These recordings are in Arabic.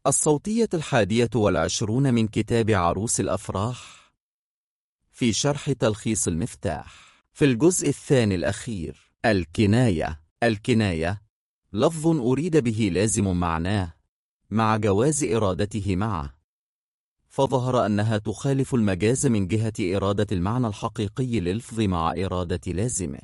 الصوتية 21 من كتاب عروس الأفراح في شرح تلخيص المفتاح. في الجزء الثاني الأخير. الكناية لفظ أريد به لازم معناه مع جواز إرادته معه، فظهر أنها تخالف المجاز من جهة إرادة المعنى الحقيقي للفظ مع إرادة لازمه،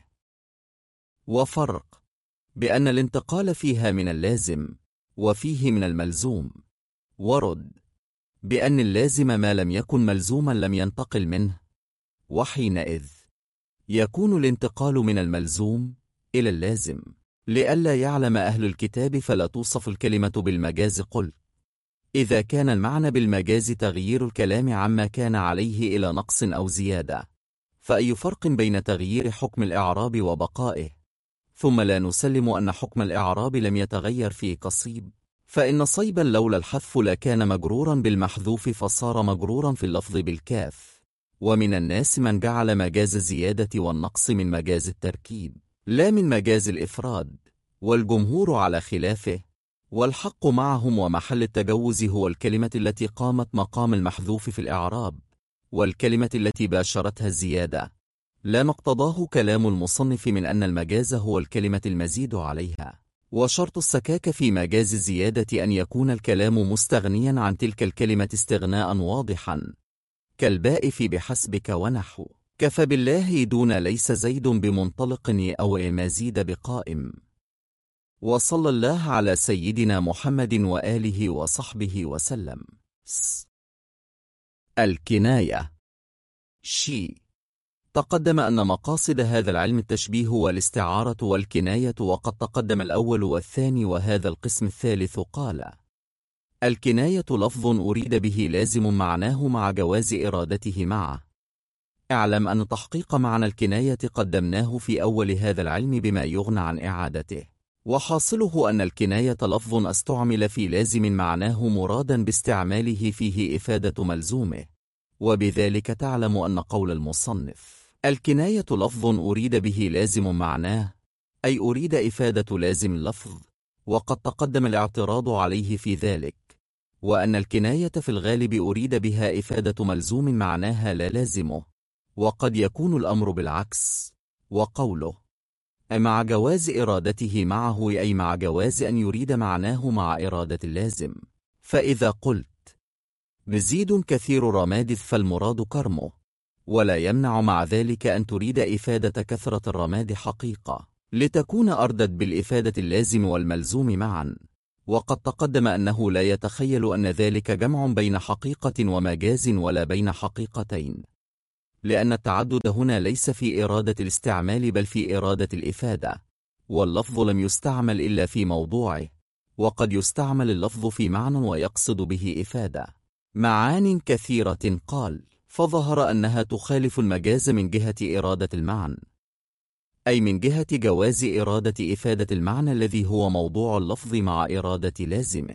وفرق بأن الانتقال فيها من اللازم وفيه من الملزوم، ورد بأن اللازم ما لم يكن ملزوما لم ينتقل منه، وحينئذ يكون الانتقال من الملزوم إلى اللازم. لئلا يعلم أهل الكتاب فلا توصف الكلمة بالمجاز. قل إذا كان المعنى بالمجاز تغيير الكلام عما كان عليه إلى نقص أو زيادة، فأي فرق بين تغيير حكم الإعراب وبقائه؟ ثم لا نسلم أن حكم الإعراب لم يتغير في كصيب، فإن صيبا لولا الحذف لكان مجرورا بالمحذوف فصار مجرورا في اللفظ بالكاف. ومن الناس من جعل مجاز الزيادة والنقص من مجاز التركيب لا من مجاز الإفراد، والجمهور على خلافه، والحق معهم ومحل التجوز هو الكلمة التي قامت مقام المحذوف في الإعراب، والكلمة التي باشرتها الزيادة، لا ما اقتضاه كلام المصنف من أن المجاز هو الكلمة المزيد عليها. وشرط السكاك في مجاز الزيادة أن يكون الكلام مستغنيا عن تلك الكلمة استغناء واضحا، كالباء في بحسبك ونحو كفى بالله دون ليس زيد بمنطلق أو مزيد بقائم. وصلى الله على سيدنا محمد وآله وصحبه وسلم. الكناية تقدم أن مقاصد هذا العلم التشبيه والاستعارة والكناية، وقد تقدم الأول والثاني، وهذا القسم الثالث. قال: الكناية لفظ أريد به لازم معناه مع جواز إرادته معه. اعلم أن تحقيق معنى الكناية قدمناه في أول هذا العلم بما يغنى عن إعادته، وحاصله أن الكناية لفظ استعمل في لازم معناه مرادا باستعماله فيه إفادة ملزومه، وبذلك تعلم أن قول المصنف الكناية لفظ أريد به لازم معناه أي أريد إفادة لازم اللفظ، وقد تقدم الاعتراض عليه في ذلك، وأن الكناية في الغالب أريد بها إفادة ملزوم معناها لا لازمه، وقد يكون الأمر بالعكس. وقوله مع جواز إرادته معه أي مع جواز أن يريد معناه مع إرادة اللازم. فإذا قلت مزيد كثير رماد فالمراد كرمه، ولا يمنع مع ذلك أن تريد إفادة كثرة الرماد حقيقة لتكون أردت بالإفادة اللازم والملزوم معا. وقد تقدم أنه لا يتخيل أن ذلك جمع بين حقيقة ومجاز ولا بين حقيقتين، لأن التعدد هنا ليس في إرادة الاستعمال بل في إرادة الإفادة، واللفظ لم يستعمل إلا في موضوعه، وقد يستعمل اللفظ في معنى ويقصد به إفادة معان كثيرة. قال: فظهر أنها تخالف المجاز من جهة إرادة المعنى، أي من جهة جواز إرادة إفادة المعنى الذي هو موضوع اللفظ مع إرادة لازمه.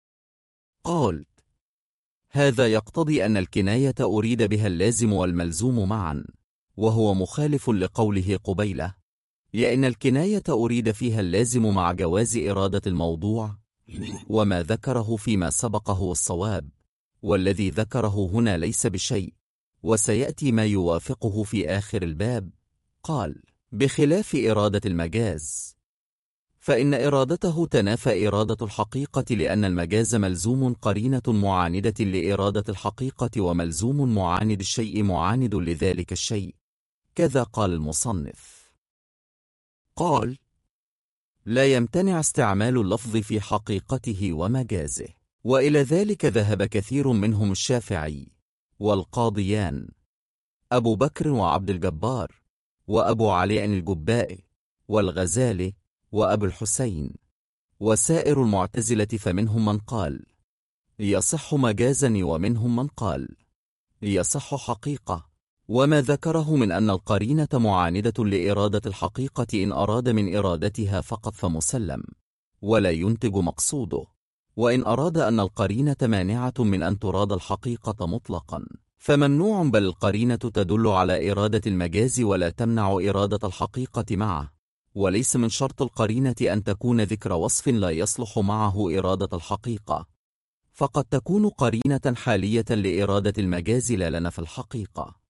قال: هذا يقتضي أن الكناية أريد بها اللازم والملزوم معا، وهو مخالف لقوله قبيله: لأن الكناية أريد فيها اللازم مع جواز إرادة الموضوع، وما ذكره فيما سبقه الصواب، والذي ذكره هنا ليس بشيء، وسيأتي ما يوافقه في آخر الباب. قال: بخلاف إرادة المجاز، فإن إرادته تنافى إرادة الحقيقة، لأن المجاز ملزوم قرينة معاندة لإرادة الحقيقة، وملزوم معاند الشيء معاند لذلك الشيء. كذا قال المصنف. قال: لا يمتنع استعمال اللفظ في حقيقته ومجازه، وإلى ذلك ذهب كثير منهم الشافعي والقاضيان أبو بكر وعبد الجبار وأبو علي الجبائي والغزالي وأبو الحسين وسائر المعتزلة، فمنهم من قال يصح مجازا ومنهم من قال يصح حقيقة. وما ذكره من أن القرينة معاندة لإرادة الحقيقة إن أراد من إرادتها فقط فمسلم ولا ينتج مقصوده، وإن أراد أن القرينة مانعة من أن تراد الحقيقة مطلقا فممنوع، بل القرينة تدل على إرادة المجاز ولا تمنع إرادة الحقيقة معه، وليس من شرط القرينة أن تكون ذكر وصف لا يصلح معه إرادة الحقيقة، فقد تكون قرينة حالية لإرادة المجاز لا لنا في الحقيقة.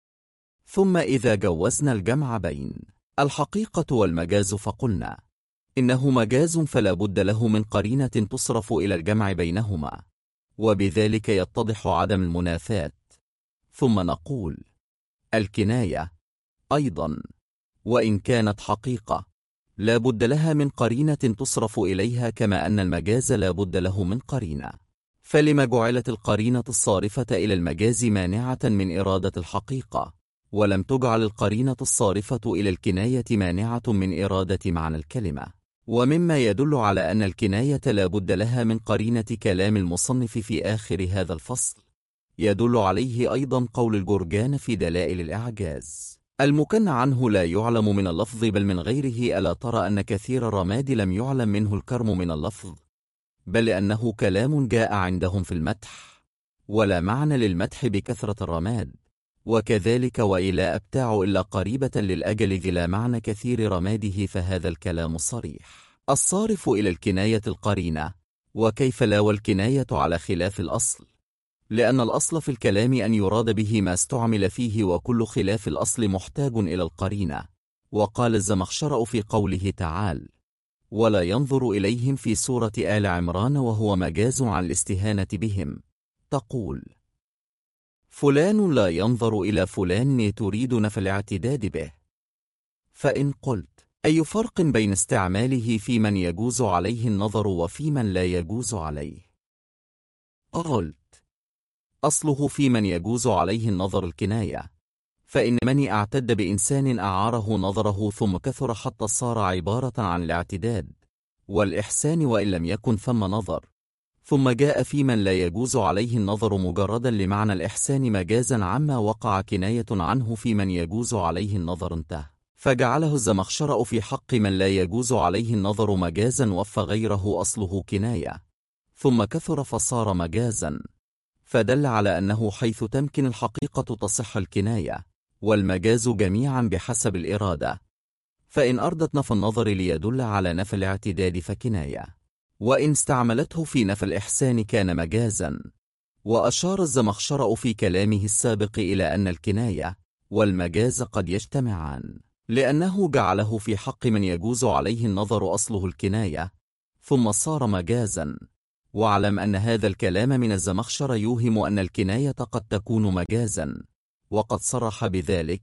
ثم إذا جوزنا الجمع بين الحقيقة والمجاز فقلنا إنه مجاز فلا بد له من قرينة تصرف إلى الجمع بينهما، وبذلك يتضح عدم المنافاة. ثم نقول الكناية أيضا وإن كانت حقيقة لا بد لها من قرينة تصرف إليها، كما أن المجاز لا بد له من قرينة. فلما جعلت القرينة الصارفة إلى المجاز مانعة من إرادة الحقيقة، ولم تجعل القرينة الصارفة إلى الكناية مانعة من إرادة معنى الكلمة؟ ومما يدل على أن الكناية لا بد لها من قرينة كلام المصنف في آخر هذا الفصل يدل عليه أيضا قول الجرجان في دلائل الإعجاز: المكنى عنه لا يعلم من اللفظ بل من غيره، ألا ترى أن كثير الرماد لم يعلم منه الكرم من اللفظ، بل لأنه كلام جاء عندهم في المدح، ولا معنى للمدح بكثرة الرماد. وكذلك وإلى أبتاع إلا قريبة للأجل ذي لا معنى كثير رماده، فهذا الكلام الصريح الصارف إلى الكناية القرينة. وكيف لا والكناية على خلاف الأصل، لأن الأصل في الكلام أن يراد به ما استعمل فيه، وكل خلاف الأصل محتاج إلى القرينة. وقال الزمخشري في قوله تعالى: ولا ينظر إليهم في سورة آل عمران وهو مجاز عن الاستهانة بهم، تقول: فلان لا ينظر إلى فلان تريد نفي الاعتداد به. فإن قلت: أي فرق بين استعماله في من يجوز عليه النظر وفي من لا يجوز عليه؟ قلت: أصله في من يجوز عليه النظر الكناية، فإن من اعتد بإنسان أعاره نظره ثم كثر حتى صار عبارة عن الاعتداد والإحسان وإن لم يكن ثم نظر، ثم جاء في من لا يجوز عليه النظر مجردا لمعنى الإحسان مجازا عما وقع كناية عنه في من يجوز عليه النظر، انتهى. فجعله الزمخشري في حق من لا يجوز عليه النظر مجازا، وفى غيره أصله كناية ثم كثر فصار مجازا، فدل على أنه حيث تمكن الحقيقة تصح الكناية والمجاز جميعا بحسب الإرادة. فإن أردت نفى النظر ليدل على نفى الاعتداد فكناية، وإن استعملته في نفى الإحسان كان مجازا. وأشار الزمخشري في كلامه السابق إلى أن الكناية والمجاز قد يجتمعان، لأنه جعله في حق من يجوز عليه النظر أصله الكناية ثم صار مجازا. واعلم أن هذا الكلام من الزمخشري يوهم أن الكناية قد تكون مجازا، وقد صرح بذلك.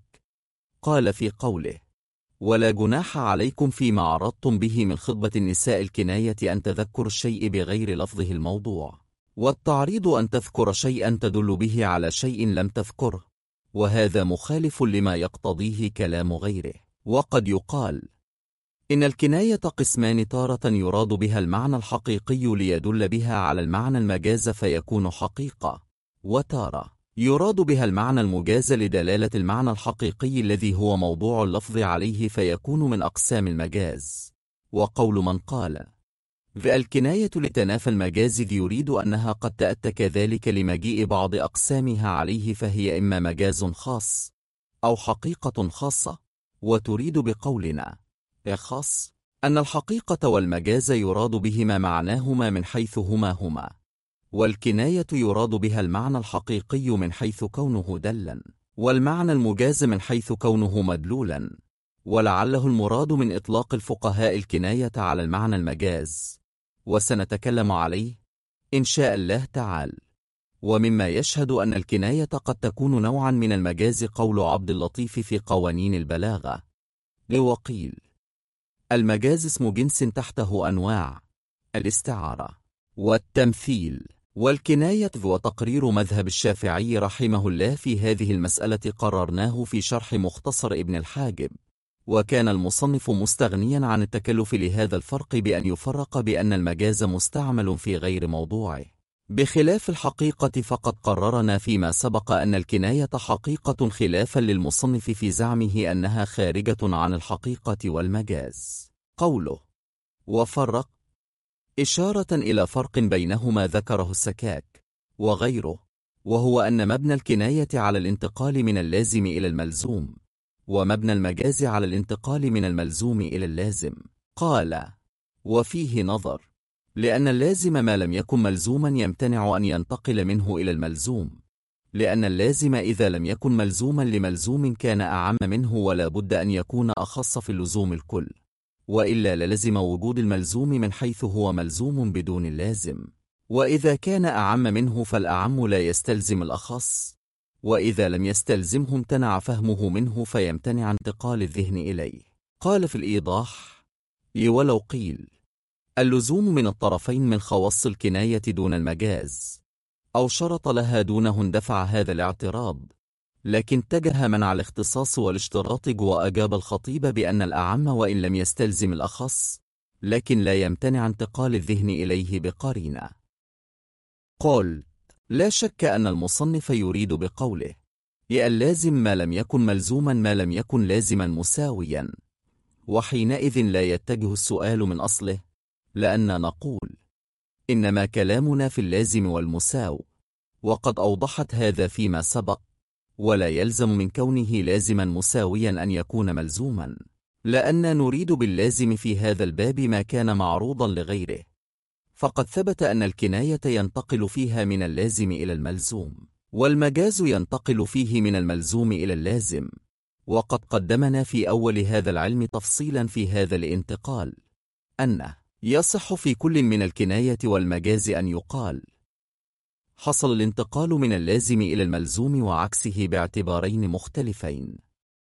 قال في قوله: ولا جناح عليكم فيما عرضتم به من خطبة النساء الكناية أن تذكر الشيء بغير لفظه الموضوع، والتعريض أن تذكر شيئا تدل به على شيء لم تذكره، وهذا مخالف لما يقتضيه كلام غيره. وقد يقال إن الكناية قسمان: تارة يراد بها المعنى الحقيقي ليدل بها على المعنى المجاز فيكون حقيقة، وتارة يراد بها المعنى المجاز لدلالة المعنى الحقيقي الذي هو موضوع اللفظ عليه فيكون من أقسام المجاز. وقول من قال: الكناية لتنافى المجاز يريد أنها قد تأتى كذلك لمجيء بعض أقسامها عليه، فهي إما مجاز خاص أو حقيقة خاصة. وتريد بقولنا خاص أن الحقيقة والمجاز يراد بهما معناهما من حيث هما، والكناية يراد بها المعنى الحقيقي من حيث كونه دلا، والمعنى المجاز من حيث كونه مدلولا. ولعله المراد من إطلاق الفقهاء الكناية على المعنى المجاز، وسنتكلم عليه إن شاء الله تعالى. ومما يشهد أن الكناية قد تكون نوعا من المجاز قول عبد اللطيف في قوانين البلاغة: وقيل: المجاز اسم جنس تحته أنواع: الاستعارة والتمثيل والكناية. وتقرير مذهب الشافعي رحمه الله في هذه المسألة قررناه في شرح مختصر ابن الحاجب، وكان المصنف مستغنيا عن التكلف لهذا الفرق بأن يفرق بأن المجاز مستعمل في غير موضوعه بخلاف الحقيقة. فقد قررنا فيما سبق أن الكناية حقيقة خلافا للمصنف في زعمه أنها خارجة عن الحقيقة والمجاز. قوله وفرق إشارة إلى فرق بينهما ذكره السكاك وغيره، وهو أن مبنى الكناية على الانتقال من اللازم إلى الملزوم، ومبنى المجاز على الانتقال من الملزوم إلى اللازم. قال: وفيه نظر، لأن اللازم ما لم يكن ملزوما يمتنع أن ينتقل منه إلى الملزوم، لأن اللازم إذا لم يكن ملزوما لملزوم كان أعم منه ولا بد أن يكون أخص في اللزوم الكل، وإلا للزم وجود الملزوم من حيث هو ملزوم بدون اللازم، وإذا كان أعم منه فالأعم لا يستلزم الأخص، وإذا لم يستلزمه امتنع فهمه منه فيمتنع انتقال الذهن إليه. قال في الإيضاح: ولو قيل اللزوم من الطرفين من خواص الكناية دون المجاز، أو شرط لها دونه اندفع هذا الاعتراض، لكن اتجه منع الاختصاص والاشتراط وأجاب الخطيب بأن الأعم وإن لم يستلزم الأخص لكن لا يمتنع انتقال الذهن إليه بقرينة. قل: لا شك أن المصنف يريد بقوله اللازم ما لم يكن ملزوما ما لم يكن لازما مساويا، وحينئذ لا يتجه السؤال من أصله، لأن نقول إنما كلامنا في اللازم والمساو، وقد أوضحت هذا فيما سبق، ولا يلزم من كونه لازما مساويا أن يكون ملزوما، لأن نريد باللازم في هذا الباب ما كان معروضا لغيره، فقد ثبت أن الكناية ينتقل فيها من اللازم إلى الملزوم، والمجاز ينتقل فيه من الملزوم إلى اللازم، وقد قدمنا في أول هذا العلم تفصيلا في هذا الانتقال، أنه يصح في كل من الكناية والمجاز أن يقال حصل الانتقال من اللازم إلى الملزوم وعكسه باعتبارين مختلفين،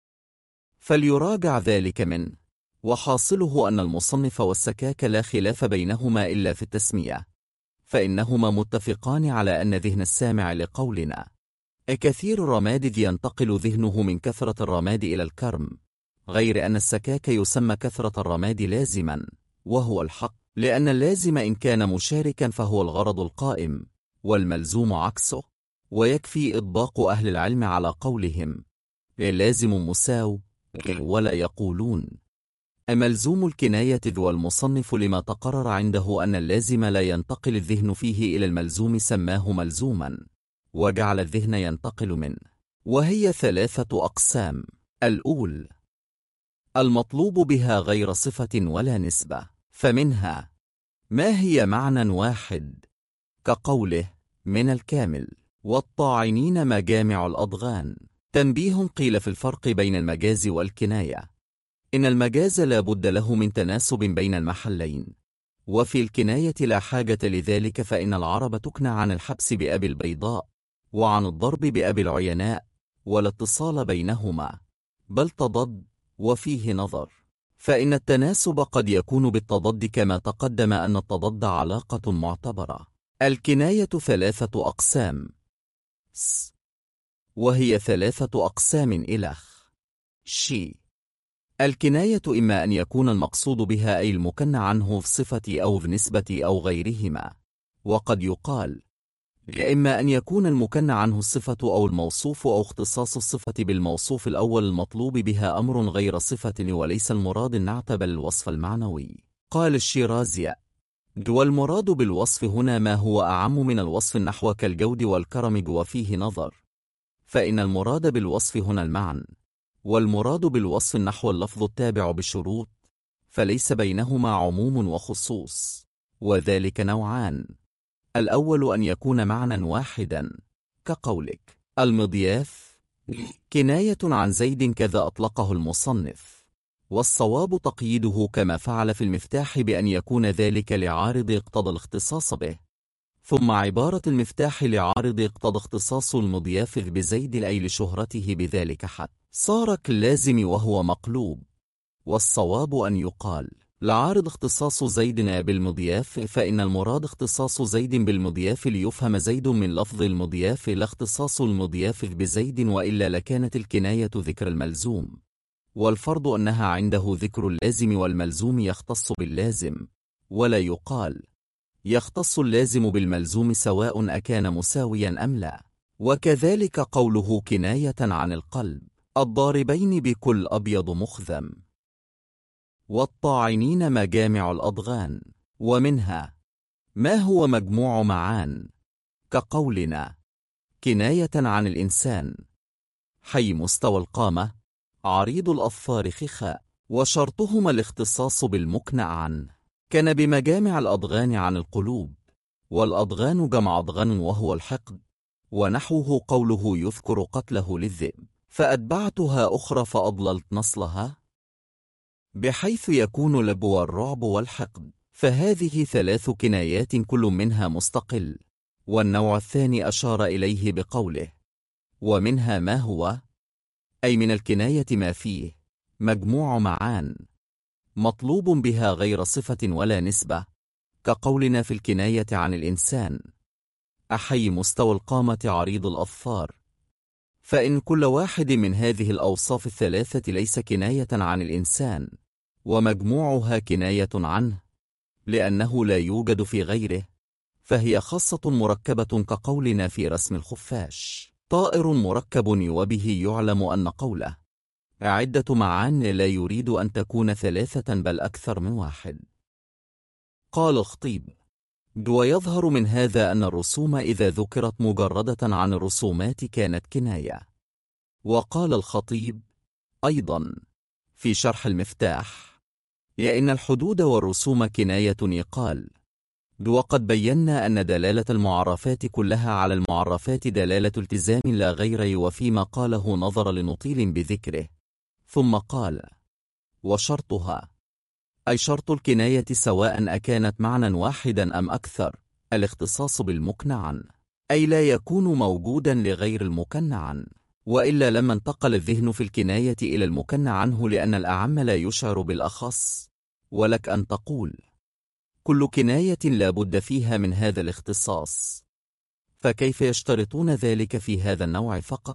فليراجع ذلك منه، وحاصله أن المصنف والسكاك لا خلاف بينهما إلا في التسمية، فإنهما متفقان على أن ذهن السامع لقولنا كثير الرماد ينتقل ذهنه من كثرة الرماد إلى الكرم، غير أن السكاك يسمى كثرة الرماد لازما، وهو الحق، لأن اللازم إن كان مشاركا فهو الغرض القائم، والملزوم عكسه، ويكفي إطباق أهل العلم على قولهم اللازم مساو، ولا يقولون ملزوم الكناية، والمصنف لما تقرر عنده أن اللازم لا ينتقل الذهن فيه إلى الملزوم سماه ملزوما، وجعل الذهن ينتقل منه، وهي 3 أقسام. الأول المطلوب بها غير صفة ولا نسبة، فمنها ما هي معنى واحد كقوله من الكامل والطاعنين مجامع الأضغان. تنبيه: قيل في الفرق بين المجاز والكناية إن المجاز لا بد له من تناسب بين المحلين، وفي الكناية لا حاجة لذلك، فإن العرب تكنى عن الحبس بأبي البيضاء وعن الضرب بأبي العيناء، ولا اتصال بينهما بل تضد، وفيه نظر، فإن التناسب قد يكون بالتضد كما تقدم أن التضد علاقة معتبرة. الكناية 3 أقسام، وهي 3 أقسام إلخ شي. الكناية إما أن يكون المقصود بها أي المكنى عنه في صفة أو في نسبة أو غيرهما، وقد يقال إما أن يكون المكنى عنه الصفة أو الموصوف أو اختصاص الصفة بالموصوف الأول المطلوب بها أمر غير صفة، وليس المراد النعت بل الوصف المعنوي. قال الشيرازي: والمراد بالوصف هنا ما هو أعم من الوصف النحو كالجود والكرم، وفيه نظر، فإن المراد بالوصف هنا المعنى، والمراد بالوصف النحو اللفظ التابع بالشروط، فليس بينهما عموم وخصوص، وذلك نوعان: الأول أن يكون معنى واحدا كقولك المضياف كناية عن زيد كذا أطلقه المصنف، والصواب تقييده كما فعل في المفتاح بأن يكون ذلك لعارض اقتضى الاختصاص به، ثم عبارة المفتاح لعارض اقتضى اختصاص المضياف بزيد أي لشهرته بذلك حتى صار كاللازم وهو مقلوب، والصواب أن يقال لعارض اختصاص زيد بالمضياف، فإن المراد اختصاص زيد بالمضياف ليفهم زيد من لفظ المضياف لا اختصاص المضياف بزيد، وإلا لكانت الكناية ذكر الملزوم، والفرض أنها عنده ذكر اللازم والملزوم يختص باللازم، ولا يقال يختص اللازم بالملزوم سواء أكان مساويا أم لا. وكذلك قوله كناية عن القلب الضاربين بكل أبيض مخذم، والطاعنين مجامع الأضغان، ومنها ما هو مجموع معان كقولنا كناية عن الإنسان حي مستوى القامة عريض الأظفار خخاء، وشرطهما الاختصاص بالمكنى عنه، كان بمجامع الأضغان عن القلوب، والأضغان جمع أضغان وهو الحقد، ونحوه قوله يذكر قتله للذئب، فأتبعتها أخرى فأضللت نصلها، بحيث يكون لبو الرعب والحقد. فهذه 3 كنايات كل منها مستقل، والنوع الثاني أشار إليه بقوله ومنها ما هو، أي من الكناية ما فيه مجموع معان مطلوب بها غير صفة ولا نسبة، كقولنا في الكناية عن الإنسان أحي مستوى القامة عريض الأظفار. فإن كل واحد من هذه الأوصاف الثلاثة ليس كناية عن الإنسان، ومجموعها كناية عنه لأنه لا يوجد في غيره، فهي خاصة مركبة، كقولنا في رسم الخفاش طائر مركب، وبه يعلم أن قوله عدة معان لا يريد أن تكون 3 بل أكثر من 1. قال الخطيب: ويظهر من هذا أن الرسوم إذا ذكرت مجردة عن الرسومات كانت كناية. وقال الخطيب أيضا في شرح المفتاح: إن الحدود والرسوم كناية يقال. وقد بينا أن دلالة المعرفات كلها على المعرفات دلالة التزام لا غير، وفيما قاله نظر لنطيل بذكره، ثم قال: وشرطها، أي شرط الكناية سواء أكانت معنى واحدا أم أكثر، الاختصاص بالمكنى عنه، أي لا يكون موجودا لغير المكنى عنه، وإلا لما انتقل الذهن في الكناية إلى المكنى عنه، لأن الأعم لا يشعر بالأخص. ولك أن تقول كل كناية لا بد فيها من هذا الاختصاص، فكيف يشترطون ذلك في هذا النوع فقط؟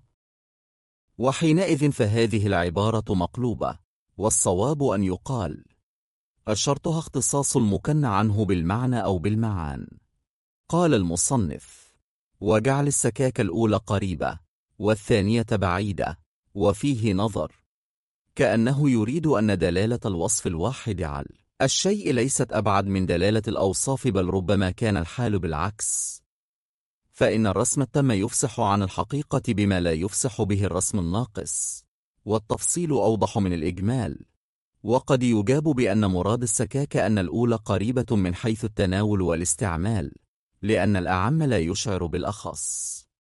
وحينئذ فهذه العبارة مقلوبة، والصواب أن يقال الشرطها اختصاص المكنى عنه بالمعنى أو بالمعان. قال المصنف: وجعل السكاكة الأولى قريبة والثانية بعيدة، وفيه نظر، كأنه يريد أن دلالة الوصف الواحد على الشيء ليست أبعد من دلالة الأوصاف، بل ربما كان الحال بالعكس، فإن الرسم التام يفصح عن الحقيقة بما لا يفصح به الرسم الناقص، والتفصيل أوضح من الإجمال. وقد يجاب بأن مراد السكاكة أن الأولى قريبة من حيث التناول والاستعمال، لأن الأعم لا يشعر بالأخص.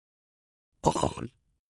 قال: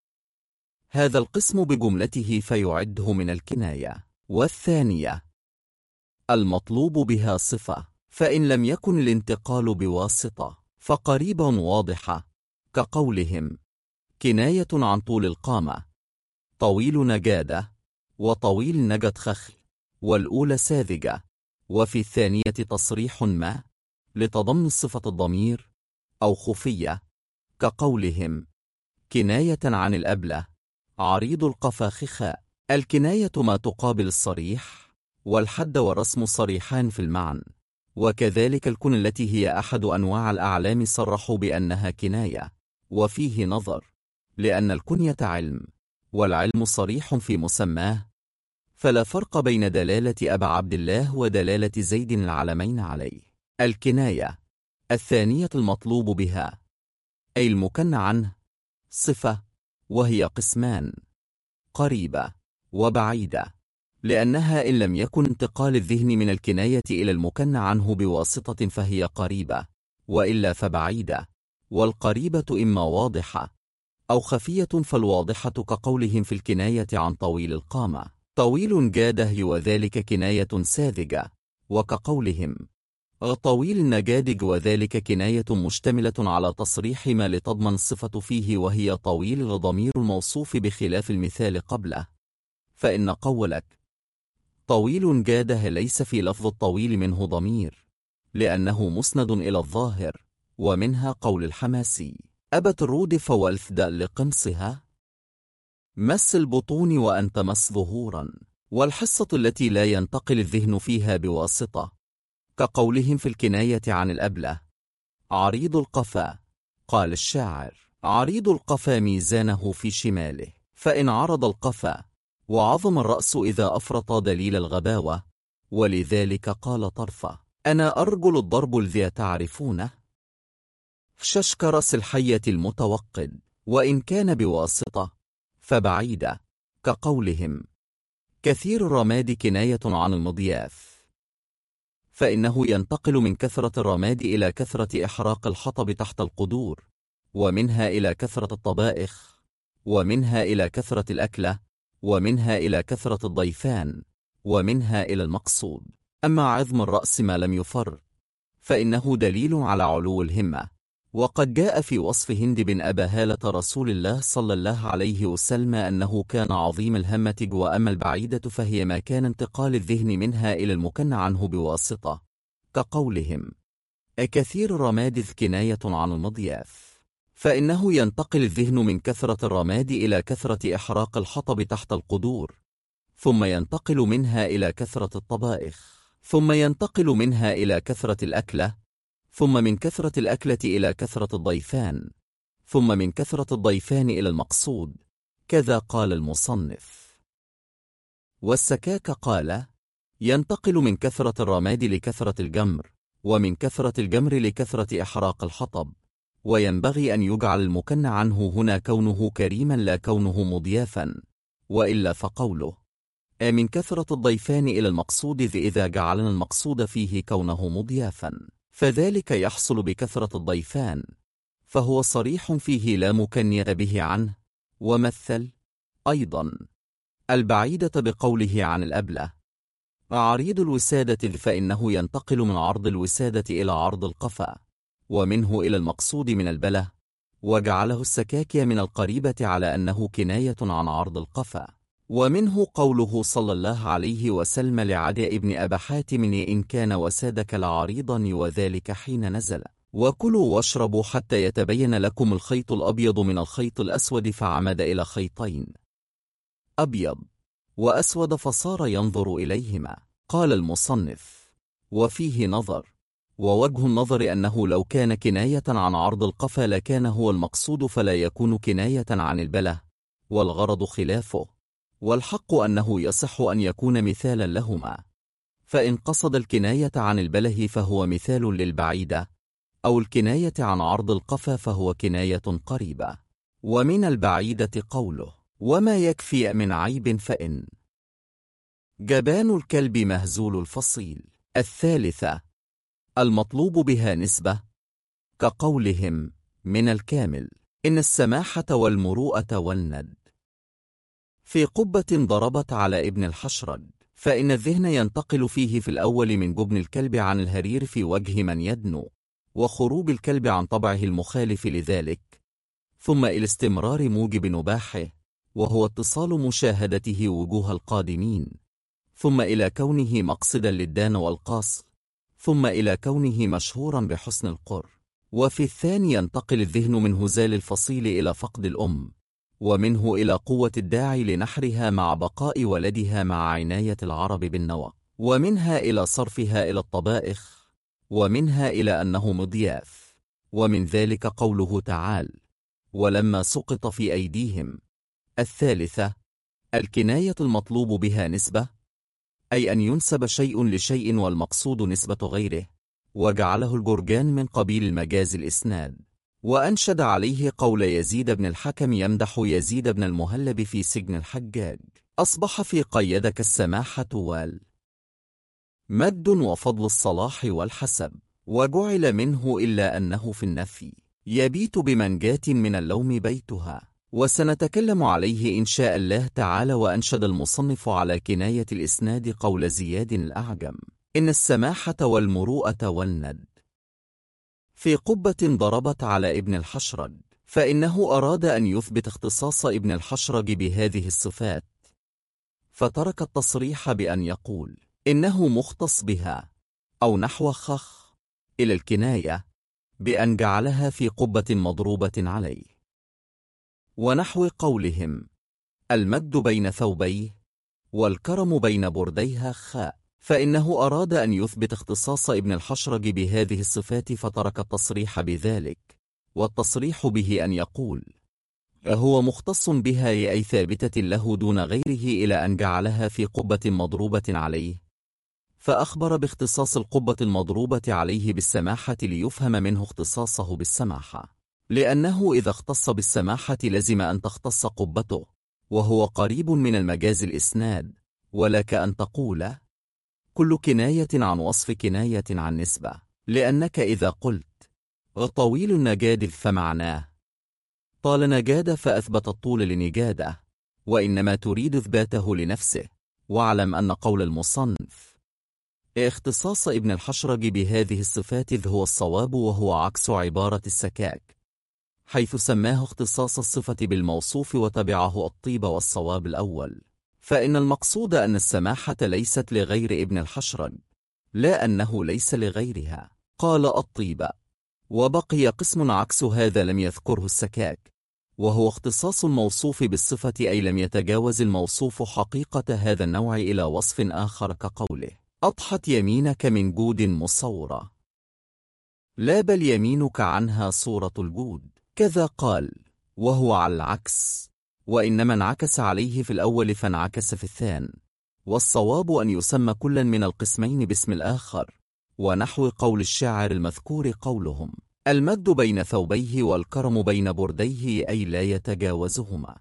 هذا القسم بجملته فيعده من الكناية. والثانية المطلوب بها صفة، فإن لم يكن الانتقال بواسطة فقريبا واضحة، كقولهم كناية عن طول القامة، طويل نجادة وطويل نجد خخل، والأولى ساذجة، وفي الثانية تصريح ما لتضمن صفة الضمير، أو خفية، كقولهم كناية عن الأبلة، عريض القفا خخاء. الكناية ما تقابل الصريح، والحد والرسم صريحان في المعنى، وكذلك الكن التي هي أحد أنواع الأعلام صرحوا بأنها كناية. وفيه نظر، لأن الكنية علم، والعلم صريح في مسماه، فلا فرق بين دلالة أبا عبد الله ودلالة زيد العلمين عليه. الكناية الثانية المطلوب بها، أي المكنى عنه، صفة، وهي قسمان: قريبة وبعيدة، لأنها إن لم يكن انتقال الذهن من الكناية إلى المكنى عنه بواسطة فهي قريبة، وإلا فبعيدة. والقريبة إما واضحة أو خفية، فالواضحة كقولهم في الكناية عن طويل القامة طويل جاده، وذلك كناية ساذجة، وكقولهم طويل نجادج، وذلك كناية مشتملة على تصريح ما لتضمن الصفة فيه، وهي طويل ضمير الموصوف بخلاف المثال قبله. فإن قولك طويل جاده ليس في لفظ الطويل منه ضمير، لأنه مسند إلى الظاهر، ومنها قول الحماسي أبت الرود فوالفدأ لقمصها، مس البطون وأن تمس ظهورا. والحصة التي لا ينتقل الذهن فيها بواسطة، كقولهم في الكناية عن الأبلة عريض القفا. قال الشاعر عريض القفا ميزانه في شماله، فإن عرض القفا وعظم الرأس إذا أفرط دليل الغباوة. ولذلك قال طرفة أنا أرجل الضرب الذي تعرفونه، ششك رأس الحية المتوقد، وإن كان بواسطة فبعيدة، كقولهم كثير الرماد كناية عن المضياف، فإنه ينتقل من كثرة الرماد إلى كثرة إحراق الحطب تحت القدور، ومنها إلى كثرة الطبائخ، ومنها إلى كثرة الأكلة، ومنها إلى كثرة الضيفان، ومنها إلى المقصود. أما عظم الرأس ما لم يفر فإنه دليل على علو الهمة. وقد جاء في وصف هند بن أبا هالة رسول الله صلى الله عليه وسلم أنه كان عظيم الهمة، وأما البعيدة فهي ما كان انتقال الذهن منها إلى المكن عنه بواسطة، كقولهم كثير الرماد إذ كناية عن المضياف، فإنه ينتقل الذهن من كثرة الرماد إلى كثرة إحراق الحطب تحت القدور، ثم ينتقل منها إلى كثرة الطبائخ، ثم ينتقل منها إلى كثرة الأكلة، ثم من كثرة الأكلة إلى كثرة الضيفان، ثم من كثرة الضيفان إلى المقصود. كذا قال المصنف. والسكاك قال ينتقل من كثرة الرماد لكثرة الجمر، ومن كثرة الجمر لكثرة إحراق الحطب. وينبغي أن يجعل المكن عنه هنا كونه كريما لا كونه مضيافا، وإلا فقوله من كثرة الضيفان إلى المقصود إذا جعلنا المقصود فيه كونه مضيافا فذلك يحصل بكثرة الضيفان، فهو صريح فيه لا مكني به عنه. ومثل أيضا البعيدة بقوله عن الأبلة عريض الوسادة، فإنه ينتقل من عرض الوسادة إلى عرض القفا، ومنه إلى المقصود من البلة، وجعله السكاكي من القريبة على أنه كناية عن عرض القفا. ومنه قوله صلى الله عليه وسلم لعدي بن أبي حاتم إن كان وسادك لعريضا، وذلك حين نزل وكلوا واشربوا حتى يتبين لكم الخيط الأبيض من الخيط الأسود، فعمد إلى خيطين أبيض وأسود فصار ينظر إليهما. قال المصنف وفيه نظر، ووجه النظر أنه لو كان كناية عن عرض القفا لكان هو المقصود، فلا يكون كناية عن البلة، والغرض خلافه، والحق أنه يصح أن يكون مثالا لهما، فإن قصد الكناية عن البله فهو مثال للبعيدة، أو الكناية عن عرض القفا فهو كناية قريبة. ومن البعيدة قوله وما يكفي من عيب فإن جبان الكلب مهزول الفصيل. الثالثة المطلوب بها نسبة، كقولهم من الكامل إن السماحة والمروءة والند. في قبة ضربت على ابن الحشرج، فإن الذهن ينتقل فيه في الأول من جبن الكلب عن الهرير في وجه من يدنو، وخروب الكلب عن طبعه المخالف لذلك، ثم إلى استمرار موجب نباحه وهو اتصال مشاهدته وجوه القادمين، ثم إلى كونه مقصدا للدان والقاص، ثم إلى كونه مشهورا بحسن القر. وفي الثاني ينتقل الذهن من هزال الفصيل إلى فقد الأم، ومنه إلى قوة الداعي لنحرها مع بقاء ولدها مع عناية العرب بالنوى، ومنها إلى صرفها إلى الطبائخ، ومنها إلى أنه مضياف. ومن ذلك قوله تعالى ولما سقط في أيديهم. الثالثة الكناية المطلوب بها نسبة، أي أن ينسب شيء لشيء والمقصود نسبة غيره، وجعله الجرجان من قبيل المجاز الإسناد. وأنشد عليه قول يزيد بن الحكم يمدح يزيد بن المهلب في سجن الحجاج أصبح في قيدك السماحة والمد وفضل الصلاح والحسب، وجعل منه إلا أنه في النفي يبيت بمنجاة من اللوم بيتها. وسنتكلم عليه إن شاء الله تعالى. وأنشد المصنف على كناية الإسناد قول زياد الأعجم إن السماحة والمروءة والند. في قبة ضربت على ابن الحشرج، فإنه أراد أن يثبت اختصاص ابن الحشرج بهذه الصفات، فترك التصريح بأن يقول إنه مختص بها أو نحو خخ إلى الكناية بأن جعلها في قبة مضروبة عليه، ونحو قولهم المد بين ثوبيه والكرم بين برديها خاء، فإنه أراد أن يثبت اختصاص ابن الحشرج بهذه الصفات فترك التصريح بذلك، والتصريح به أن يقول هو مختص بها أي ثابتة له دون غيره إلى أن جعلها في قبة مضروبة عليه، فأخبر باختصاص القبة المضروبة عليه بالسماحة ليفهم منه اختصاصه بالسماحة، لأنه إذا اختص بالسماحة لزم أن تختص قبته، وهو قريب من المجاز الإسناد. ولك أن تقول كل كناية عن وصف كناية عن نسبة، لأنك إذا قلت طويل النجاد فمعناه طال نجاد فأثبت الطول لنجاده، وإنما تريد إثباته لنفسه. واعلم أن قول المصنف اختصاص ابن الحشرج بهذه الصفات إذ هو الصواب، وهو عكس عبارة السكاك، حيث سماه اختصاص الصفة بالموصوف وتبعه الطيب والصواب الأول، فإن المقصود أن السماحة ليست لغير ابن الحشرج، لا أنه ليس لغيرها. قال الطيب. وبقي قسم عكس هذا لم يذكره السكاك، وهو اختصاص الموصوف بالصفة، أي لم يتجاوز الموصوف حقيقة هذا النوع إلى وصف آخر، كقوله أضحت يمينك من جود مصورة، لا بل يمينك عنها صورة الجود. كذا قال وهو على العكس، وإنما انعكس عليه في الأول فانعكس في الثاني، والصواب أن يسمى كلا من القسمين باسم الآخر، ونحو قول الشاعر المذكور قولهم المد بين ثوبيه والكرم بين برديه، أي لا يتجاوزهما.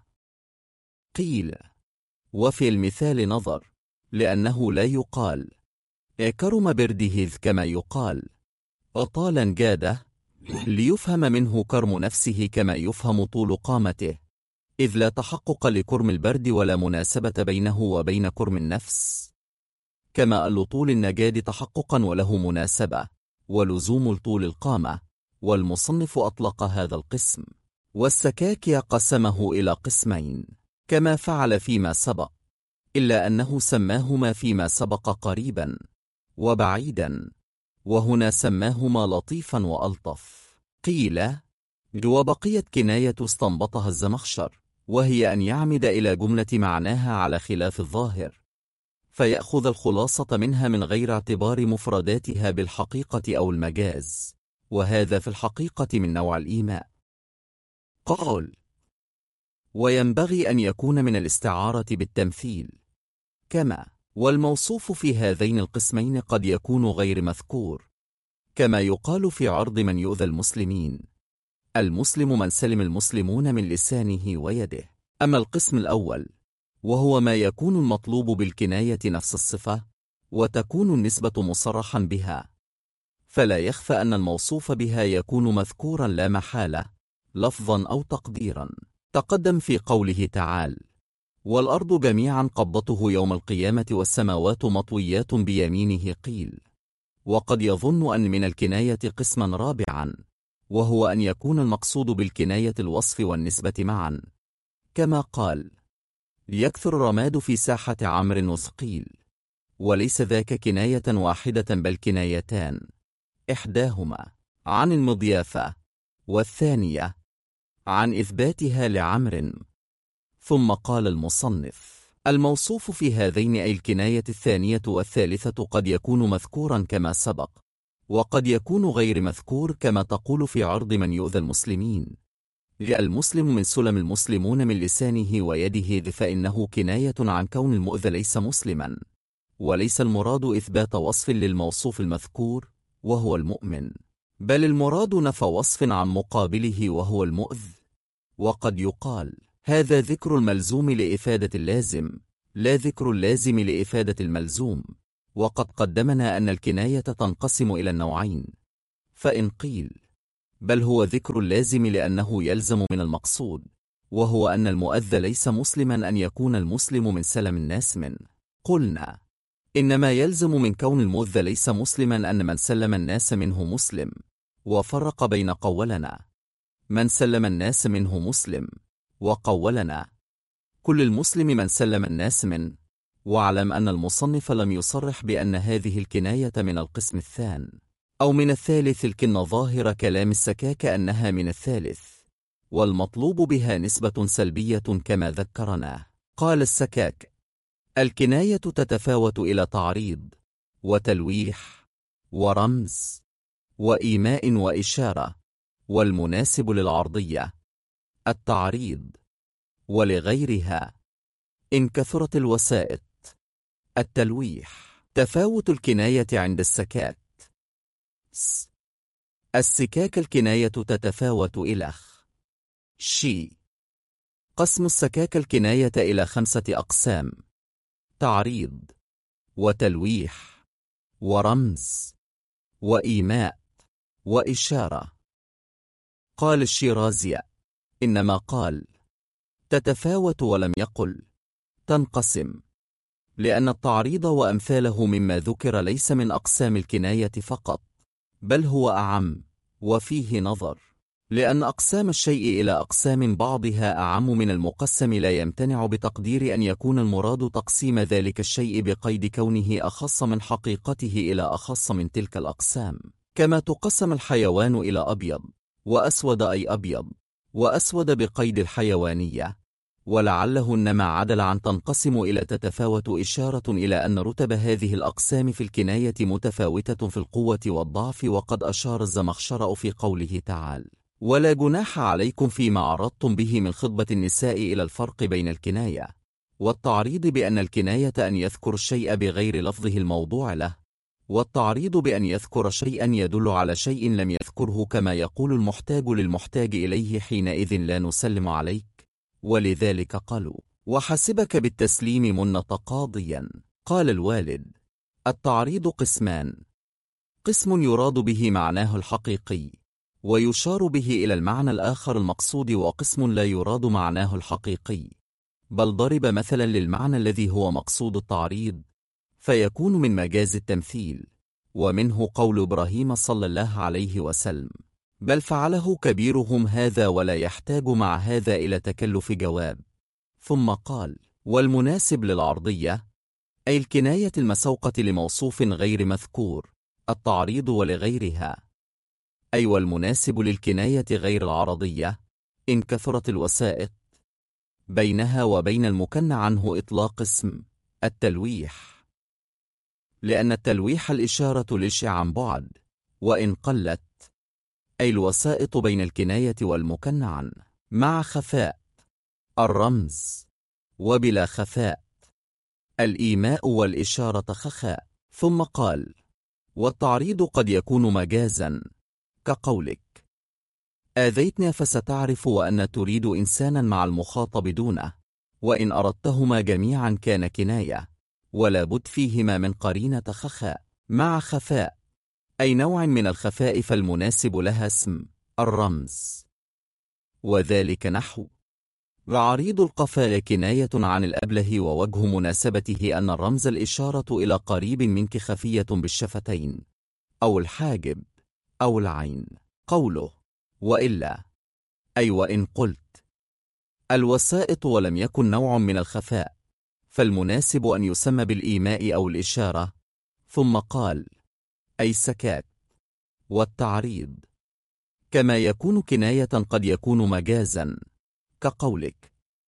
قيل وفي المثال نظر، لأنه لا يقال كرم برده كما يقال أطال جاده، ليفهم منه كرم نفسه كما يفهم طول قامته، إذ لا تحقق لكرم البرد ولا مناسبة بينه وبين كرم النفس، كما أن لطول النجاد تحققا وله مناسبة ولزوم لطول القامة. والمصنف أطلق هذا القسم، والسكاك قسمه إلى قسمين كما فعل فيما سبق، إلا أنه سماهما فيما سبق قريبا وبعيدا، وهنا سماهما لطيفا وألطف. قيل وبقيت كناية استنبطها الزمخشر، وهي أن يعمد إلى جملة معناها على خلاف الظاهر، فيأخذ الخلاصة منها من غير اعتبار مفرداتها بالحقيقة أو المجاز، وهذا في الحقيقة من نوع الإيماء. قال وينبغي أن يكون من الاستعارة بالتمثيل، كما والموصوف في هذين القسمين قد يكون غير مذكور، كما يقال في عرض من يؤذى المسلمين المسلم من سلم المسلمون من لسانه ويده. أما القسم الأول وهو ما يكون المطلوب بالكناية نفس الصفة، وتكون النسبة مصرحا بها، فلا يخفى أن الموصوف بها يكون مذكورا لا محالة لفظا أو تقديرا. تقدم في قوله تعالى والأرض جميعا قبضته يوم القيامة والسماوات مطويات بيمينه. قيل وقد يظن أن من الكناية قسما رابعا، وهو أن يكون المقصود بالكناية الوصف والنسبة معا، كما قال يكثر الرماد في ساحة عمرو وثقيل، وليس ذاك كناية واحدة بل كنايتان، إحداهما عن المضيافة والثانية عن إثباتها لعمر. ثم قال المصنف الموصوف في هذين أي الكناية الثانية والثالثة قد يكون مذكورا كما سبق، وقد يكون غير مذكور، كما تقول في عرض من يؤذى المسلمين جاء المسلم من سلم المسلمون من لسانه ويده، فإنه كناية عن كون المؤذى ليس مسلما، وليس المراد إثبات وصف للموصوف المذكور وهو المؤمن، بل المراد نفى وصف عن مقابله وهو المؤذ. وقد يقال هذا ذكر الملزوم لإفادة اللازم، لا ذكر اللازم لإفادة الملزوم. وقد قدمنا أن الكناية تنقسم إلى النوعين، فإن قيل بل هو ذكر اللازم لأنه يلزم من المقصود، وهو أن المؤذى ليس مسلما أن يكون المسلم من سلم الناس منه، قلنا إنما يلزم من كون المؤذى ليس مسلما أن من سلم الناس منه مسلم، وفرق بين قولنا من سلم الناس منه مسلم وقولنا كل المسلم من سلم الناس منه. واعلم أن المصنف لم يصرح بأن هذه الكناية من القسم الثاني أو من الثالث، لكن ظاهر كلام السكاك أنها من الثالث، والمطلوب بها نسبة سلبية كما ذكرناه. قال السكاك الكناية تتفاوت إلى تعريض وتلويح ورمز وإيماء وإشارة، والمناسب للعرضية التعريض، ولغيرها إن كثرت الوسائط التلويح. تفاوت الكناية عند السكاك السكاك الكناية تتفاوت إلى قسم السكاك الكناية إلى 5 أقسام: تعريض وتلويح ورمز وإيماء وإشارة. قال الشيرازي: إنما قال تتفاوت ولم يقل تنقسم، لأن التعريض وأمثاله مما ذكر ليس من أقسام الكناية فقط، بل هو أعم وفيه نظر، لأن أقسام الشيء إلى أقسام بعضها أعم من المقسم لا يمتنع بتقدير أن يكون المراد تقسيم ذلك الشيء بقيد كونه أخص من حقيقته إلى أخص من تلك الأقسام، كما تقسم الحيوان إلى أبيض وأسود، أي أبيض وأسود بقيد الحيوانية، ولعله إنما عدل عن تنقسم إلى تتفاوت إشارة إلى أن رتب هذه الأقسام في الكناية متفاوتة في القوة والضعف. وقد أشار الزمخشري في قوله تعالى: ولا جناح عليكم فيما عرضتم به من خطبة النساء إلى الفرق بين الكناية والتعريض، بأن الكناية أن يذكر الشيء بغير لفظه الموضوع له، والتعريض بأن يذكر شيئا يدل على شيء لم يذكره، كما يقول المحتاج للمحتاج إليه: حينئذ لا نسلم عليك. ولذلك قالوا: وحسبك بالتسليم منة قاضيا. قال الوالد: التعريض قسمان: قسم يراد به معناه الحقيقي ويشار به إلى المعنى الآخر المقصود، وقسم لا يراد معناه الحقيقي، بل ضرب مثلا للمعنى الذي هو مقصود التعريض، فيكون من مجاز التمثيل. ومنه قول إبراهيم صلى الله عليه وسلم: بل فعله كبيرهم هذا ولا يحتاج مع هذا إلى تكلف جواب. ثم قال: والمناسب للعرضية، أي الكناية المسوقة لموصوف غير مذكور، التعريض ولغيرها، أي والمناسب للكناية غير العرضية إن كثرت الوسائط بينها وبين المكنى عنه إطلاق اسم التلويح، لأن التلويح الإشارة للشيء عن بعد، وإن قلت، أي الوسائط بين الكناية والمكنى عنه، مع خفاء الرمز، وبلا خفاء الإيماء والإشارة خخاء. ثم قال: والتعريض قد يكون مجازا، كقولك: آذيتنا فستعرف وأن تريد إنسانا مع المخاطب دونه، وإن أردتهما جميعا كان كناية، ولا بد فيهما من قرينة خخاء مع خفاء، أي نوع من الخفاء، فالمناسب لها اسم الرمز. وذلك نحو: عريض القفا كناية عن الأبله، ووجه مناسبته أن الرمز الإشارة إلى قريب منك خفية بالشفتين أو الحاجب أو العين. قوله: وإلا، أي وإن قلت الوسائط ولم يكن نوع من الخفاء، فالمناسب أن يسمى بالإيماء أو الإشارة. ثم قال: أي سكات والتعريض، كما يكون كناية قد يكون مجازا، كقولك: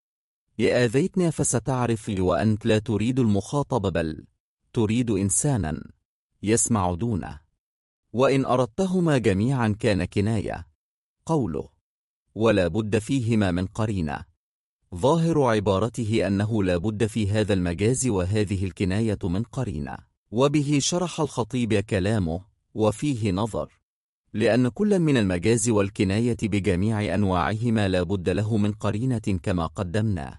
يآذيتنا فستعرف وأنت لا تريد المخاطب بل تريد إنسانا يسمع دونه، وإن أردتهما جميعا كان كناية. قوله: ولا بد فيهما من قرينة، ظاهر عبارته أنه لا بد في هذا المجاز وهذه الكناية من قرينة. وبه شرح الخطيب كلامه: وفيه نظر، لأن كل من المجاز والكناية بجميع أنواعهما لا بد له من قرينة كما قدمنا.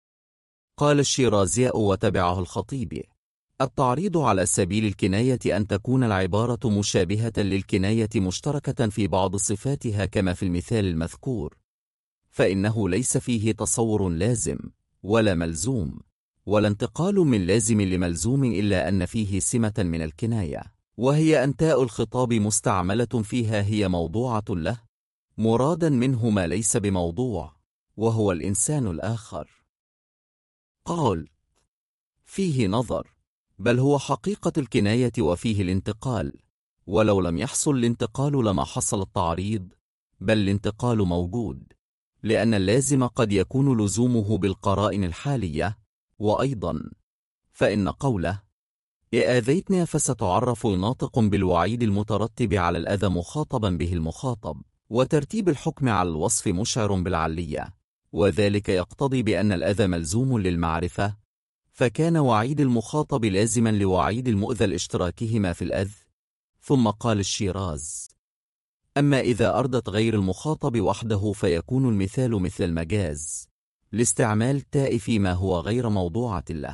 قال الشيرازي وتبعه الخطيب: التعريض على سبيل الكناية أن تكون العبارة مشابهة للكناية مشتركة في بعض صفاتها كما في المثال المذكور، فإنه ليس فيه تصور لازم ولا ملزوم ولا انتقال من لازم لملزوم، إلا أن فيه سمة من الكناية، وهي أن تاء الخطاب مستعملة فيها هي موضوعة له، مرادا منه ما ليس بموضوع، وهو الإنسان الآخر. قال: فيه نظر، بل هو حقيقة الكناية وفيه الانتقال، ولو لم يحصل الانتقال لما حصل التعريض، بل الانتقال موجود، لأن اللازم قد يكون لزومه بالقرائن الحالية. وأيضا فإن قوله: آذيتنا فستعرف ناطق بالوعيد المترتب على الأذى مخاطبا به المخاطب، وترتيب الحكم على الوصف مشعر بالعلية، وذلك يقتضي بأن الأذى ملزوم للمعرفة، فكان وعيد المخاطب لازما لوعيد المؤذى لاشتراكهما في الأذى. ثم قال الشيراز: أما إذا أردت غير المخاطب وحده فيكون المثال مثل المجاز لاستعمال التاء فيما هو غير موضوعة له،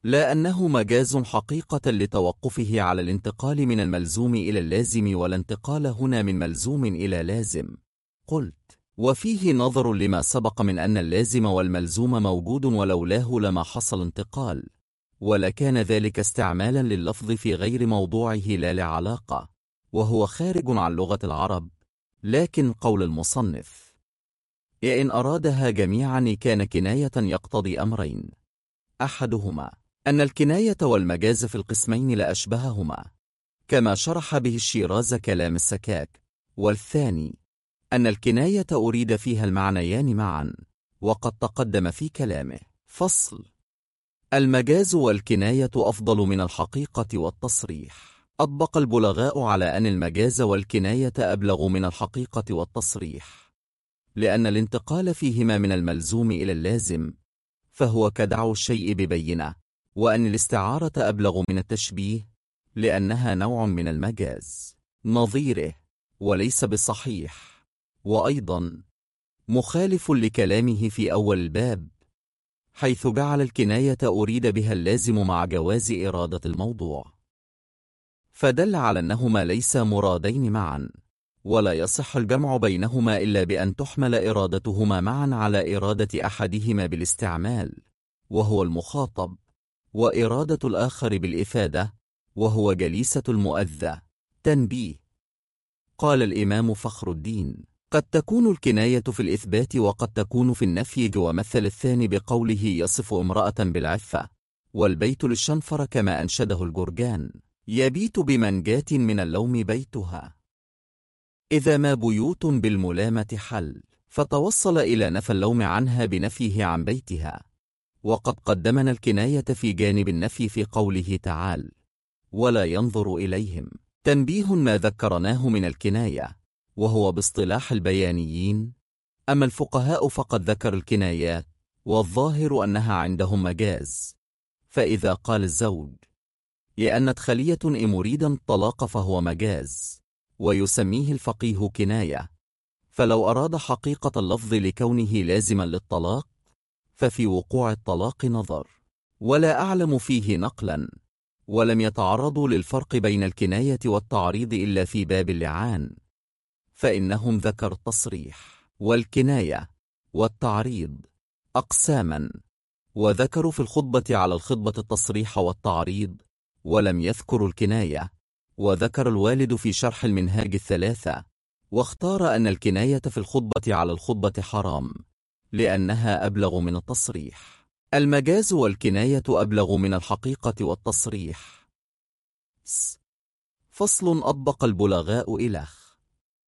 لا أنه مجاز حقيقة لتوقفه على الانتقال من الملزوم إلى اللازم، ولا انتقال هنا من ملزوم إلى لازم. قلت: وفيه نظر لما سبق من أن اللازم والملزوم موجود ولولاه لما حصل انتقال، ولكان ذلك استعمالا لللفظ في غير موضوعه لا لعلاقة، وهو خارج عن لغة العرب. لكن قول المصنف إن أرادها جميعا كان كناية يقتضي أمرين: أحدهما أن الكناية والمجاز في القسمين لا أشبههما، كما شرح به الشيراز كلام السكاك، والثاني أن الكناية أريد فيها المعنيان معا، وقد تقدم في كلامه. فصل: المجاز والكناية أفضل من الحقيقة والتصريح. أطبق البلغاء على أن المجاز والكناية أبلغ من الحقيقة والتصريح، لأن الانتقال فيهما من الملزوم إلى اللازم فهو كدعو الشيء ببينة، وأن الاستعارة أبلغ من التشبيه لأنها نوع من المجاز نظيره، وليس بصحيح، وأيضا مخالف لكلامه في أول الباب، حيث جعل الكناية أريد بها اللازم مع جواز إرادة الموضوع، فدل على أنهما ليس مرادين معا، ولا يصح الجمع بينهما إلا بأن تحمل إرادتهما معا على إرادة أحدهما بالاستعمال وهو المخاطب، وإرادة الآخر بالإفادة وهو جليسة المؤذى. تنبيه: قال الإمام فخر الدين: قد تكون الكناية في الإثبات وقد تكون في النفي، ومثل الثاني بقوله يصف امرأة بالعفة، والبيت للشنفر كما أنشده الجرجان: يبيت بمنجاة من اللوم بيتها، إذا ما بيوت بالملامة حل، فتوصل إلى نفى اللوم عنها بنفيه عن بيتها. وقد قدمنا الكناية في جانب النفي في قوله تعالى: ولا ينظر إليهم. تنبيه: ما ذكرناه من الكناية وهو باصطلاح البيانيين، أما الفقهاء فقد ذكر الكنايات، والظاهر أنها عندهم مجاز. فإذا قال الزوج: يأنت خلية إن مريدا الطلاق فهو مجاز، ويسميه الفقيه كناية. فلو أراد حقيقة اللفظ لكونه لازما للطلاق ففي وقوع الطلاق نظر، ولا أعلم فيه نقلا، ولم يتعرضوا للفرق بين الكناية والتعريض إلا في باب اللعان، فإنهم ذكر التصريح والكناية والتعريض أقساما، وذكروا في الخطبة على الخطبة التصريح والتعريض، ولم يذكروا الكناية. وذكر الوالد في شرح المنهاج الثلاثة، واختار أن الكناية في الخطبة على الخطبة حرام، لأنها أبلغ من التصريح. المجاز والكناية أبلغ من الحقيقة والتصريح. فصل: أطبق البلغاء إلخ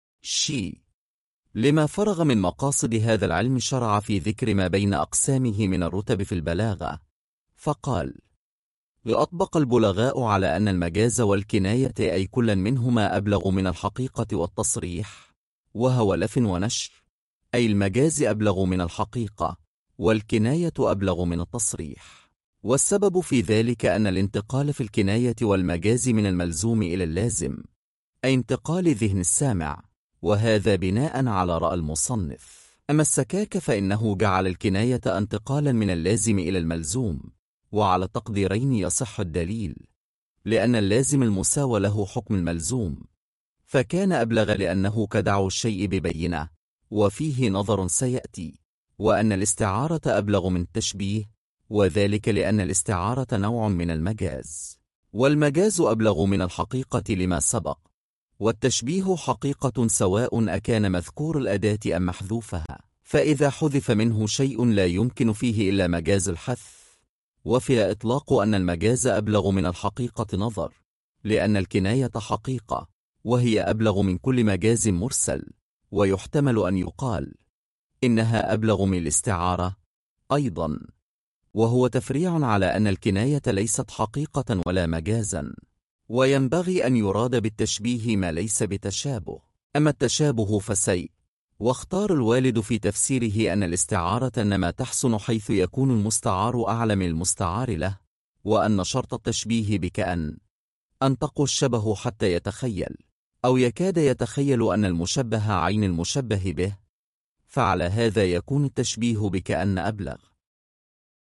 لما فرغ من مقاصد هذا العلم شرع في ذكر ما بين أقسامه من الرتب في البلاغة، فقال: أطبق البلغاء على أن المجاز والكناية أي كلا منهما أبلغ من الحقيقة والتصريح، وهو لف ونشر، أي المجاز أبلغ من الحقيقة، والكناية أبلغ من التصريح. والسبب في ذلك أن الانتقال في الكناية والمجاز من الملزوم إلى اللازم، أي انتقال ذهن السامع، وهذا بناء على رأي المصنف. أما السكاك فإنه جعل الكناية انتقالا من اللازم إلى الملزوم، وعلى تقديرين يصح الدليل، لأن اللازم المساوى له حكم الملزوم، فكان أبلغ لأنه كدعو الشيء ببينة، وفيه نظر سيأتي، وأن الاستعارة أبلغ من التشبيه، وذلك لأن الاستعارة نوع من المجاز، والمجاز أبلغ من الحقيقة لما سبق، والتشبيه حقيقة سواء أكان مذكور الأداة أم محذوفها، فإذا حذف منه شيء لا يمكن فيه إلا مجاز الحذف. وفي إطلاق أن المجاز أبلغ من الحقيقة نظر، لأن الكناية حقيقة، وهي أبلغ من كل مجاز مرسل، ويحتمل أن يقال إنها أبلغ من الاستعارة أيضا، وهو تفريع على أن الكناية ليست حقيقة ولا مجازا، وينبغي أن يراد بالتشبيه ما ليس بتشابه. أما التشابه فسيء. واختار الوالد في تفسيره أن الاستعارة إنما تحسن حيث يكون المستعار أعلى من المستعار له، وأن شرط التشبيه بكأن تقوى الشبه حتى يتخيل أو يكاد يتخيل أن المشبه عين المشبه به، فعلى هذا يكون التشبيه بكأن أبلغ.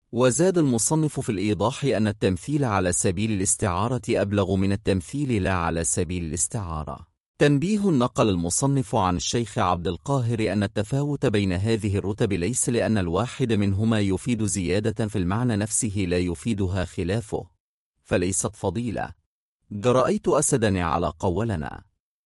وزاد المصنف في الإيضاح أن التمثيل على سبيل الاستعارة أبلغ من التمثيل لا على سبيل الاستعارة. تنبيه: نقل المصنف عن الشيخ عبد القاهر أن التفاوت بين هذه الرتب ليس لأن الواحد منهما يفيد زيادة في المعنى نفسه لا يفيدها خلافه، فليست فضيلة. رأيت أسدا على قولنا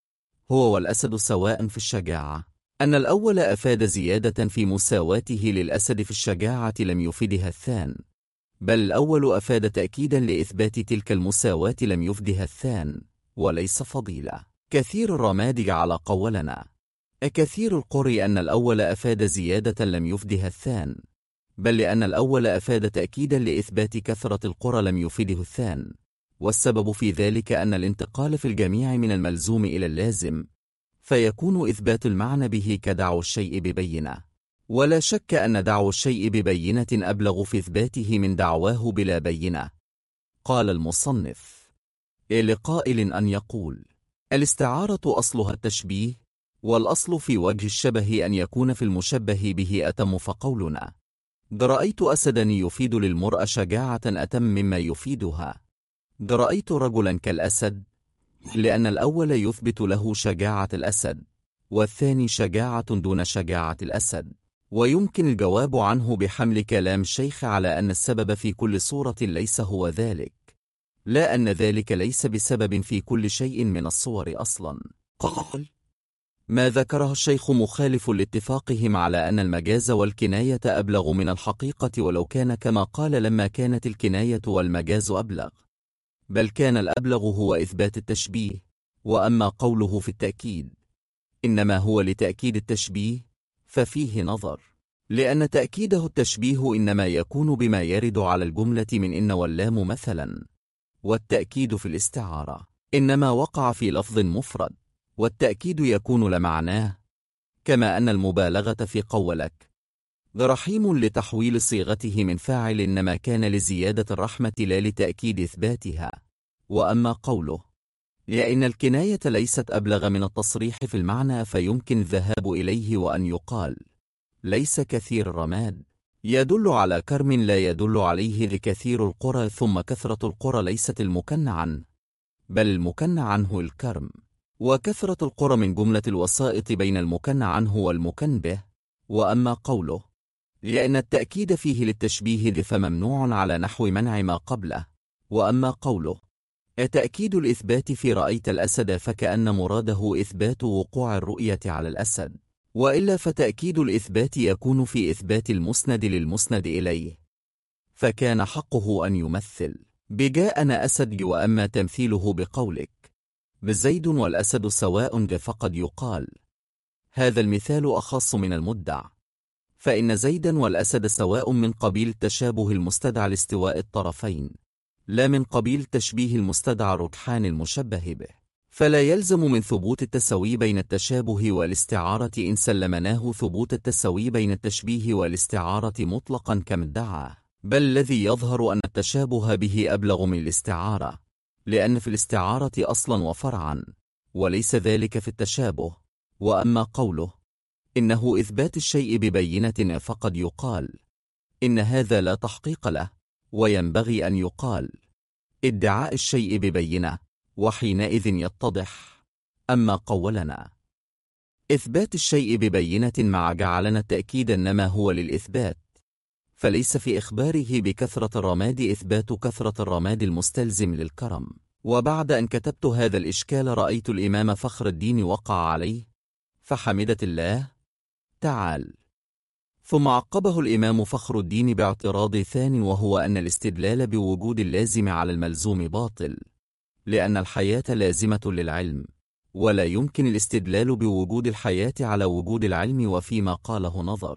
هو والأسد سواء في الشجاعة، أن الأول أفاد زيادة في مساواته للأسد في الشجاعة لم يفدها الثان، بل الأول أفاد تأكيدا لإثبات تلك المساواة لم يفدها الثان، وليس فضيلة. كثير الرماد على قولنا كثير القري أن الأول أفاد زيادة لم يفدها الثان، بل لأن الأول أفاد تأكيدا لإثبات كثرة القرى لم يفده الثان، والسبب في ذلك أن الانتقال في الجميع من الملزوم إلى اللازم، فيكون إثبات المعنى به كدعو الشيء ببينة، ولا شك أن دعو الشيء ببينة أبلغ في إثباته من دعواه بلا بينة. قال المصنف: لقائل أن يقول: الاستعارة أصلها التشبيه، والأصل في وجه الشبه أن يكون في المشبه به أتم، فقولنا رأيت أسدا يفيد للمرأة شجاعة أتم مما يفيدها. رأيت رجلا كالأسد، لأن الأول يثبت له شجاعة الأسد، والثاني شجاعة دون شجاعة الأسد. ويمكن الجواب عنه بحمل كلام الشيخ على أن السبب في كل صورة ليس هو ذلك، لا أن ذلك ليس بسبب في كل شيء من الصور أصلا. قال: ما ذكره الشيخ مخالف لاتفاقهم على أن المجاز والكناية أبلغ من الحقيقة، ولو كان كما قال لما كانت الكناية والمجاز أبلغ، بل كان الأبلغ هو إثبات التشبيه. وأما قوله في التأكيد إنما هو لتأكيد التشبيه ففيه نظر، لأن تأكيده التشبيه إنما يكون بما يرد على الجملة من إن واللام مثلا، والتأكيد في الاستعارة إنما وقع في لفظ مفرد، والتأكيد يكون لمعناه، كما أن المبالغة في قولك رحيم لتحويل صيغته من فاعل إنما كان لزيادة الرحمة لا لتأكيد إثباتها. وأما قوله لأن الكناية ليست أبلغ من التصريح في المعنى فيمكن الذهاب إليه وأن يقال ليس كثير الرماد يدل على كرم لا يدل عليه لكثير القرى، ثم كثرة القرى ليست المكن عنه، بل المكن عنه الكرم، وكثرة القرى من جملة الوسائط بين المكن عنه والمكن به. وأما قوله لأن التأكيد فيه للتشبيه فممنوع على نحو منع ما قبله. وأما قوله تأكيد الإثبات في رأيت الأسد فكأن مراده إثبات وقوع الرؤية على الأسد، وإلا فتأكيد الإثبات يكون في إثبات المسند للمسند إليه، فكان حقه أن يمثل بجاءنا أسد. وأما تمثيله بقولك بزيد والأسد سواء فقد يقال هذا المثال أخص من المدع، فإن زيدا والأسد سواء من قبيل التشابه المستدعى لاستواء الطرفين، لا من قبيل تشبيه المستدعى رجحان المشبه به، فلا يلزم من ثبوت التساوي بين التشابه والاستعارة إن سلمناه ثبوت التساوي بين التشبيه والاستعارة مطلقا كما ادعى، بل الذي يظهر أن التشابه به أبلغ من الاستعارة، لأن في الاستعارة أصلا وفرعا، وليس ذلك في التشابه. وأما قوله إنه إثبات الشيء ببينة فقد يقال إن هذا لا تحقيق له، وينبغي أن يقال ادعاء الشيء ببينة، وحينئذ يتضح. أما قولنا إثبات الشيء ببينة مع جعلنا التأكيد إنما هو للإثبات، فليس في إخباره بكثرة الرماد إثبات كثرة الرماد المستلزم للكرم. وبعد أن كتبت هذا الإشكال رأيت الإمام فخر الدين وقع عليه فحمدت الله تعال، ثم عقبه الإمام فخر الدين باعتراض ثاني، وهو أن الاستدلال بوجود اللازم على الملزوم باطل، لأن الحياة لازمة للعلم، ولا يمكن الاستدلال بوجود الحياة على وجود العلم، وفيما قاله نظر.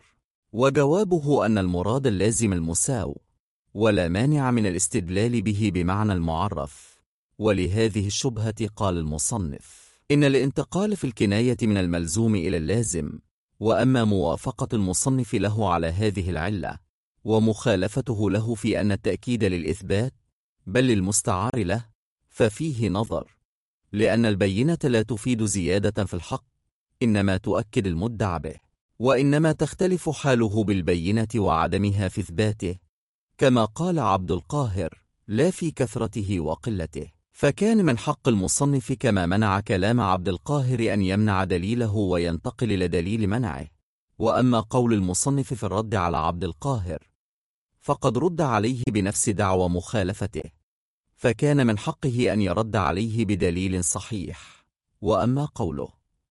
وجوابه أن المراد اللازم المساو، ولا مانع من الاستدلال به بمعنى المعرف. ولهذه الشبهة قال المصنف إن الانتقال في الكناية من الملزوم إلى اللازم، وأما موافقة المصنف له على هذه العلة ومخالفته له في أن التأكيد للإثبات بل للمستعار له ففيه نظر، لأن البينة لا تفيد زيادة في الحق، إنما تؤكد المدعى به، وإنما تختلف حاله بالبينة وعدمها في إثباته، كما قال عبد القاهر: لا في كثرته وقلته. فكان من حق المصنف كما منع كلام عبد القاهر أن يمنع دليله وينتقل إلى دليل منعه. وأما قول المصنف في الرد على عبد القاهر فقد رد عليه بنفس دعوى مخالفته، فكان من حقه أن يرد عليه بدليل صحيح. وأما قوله: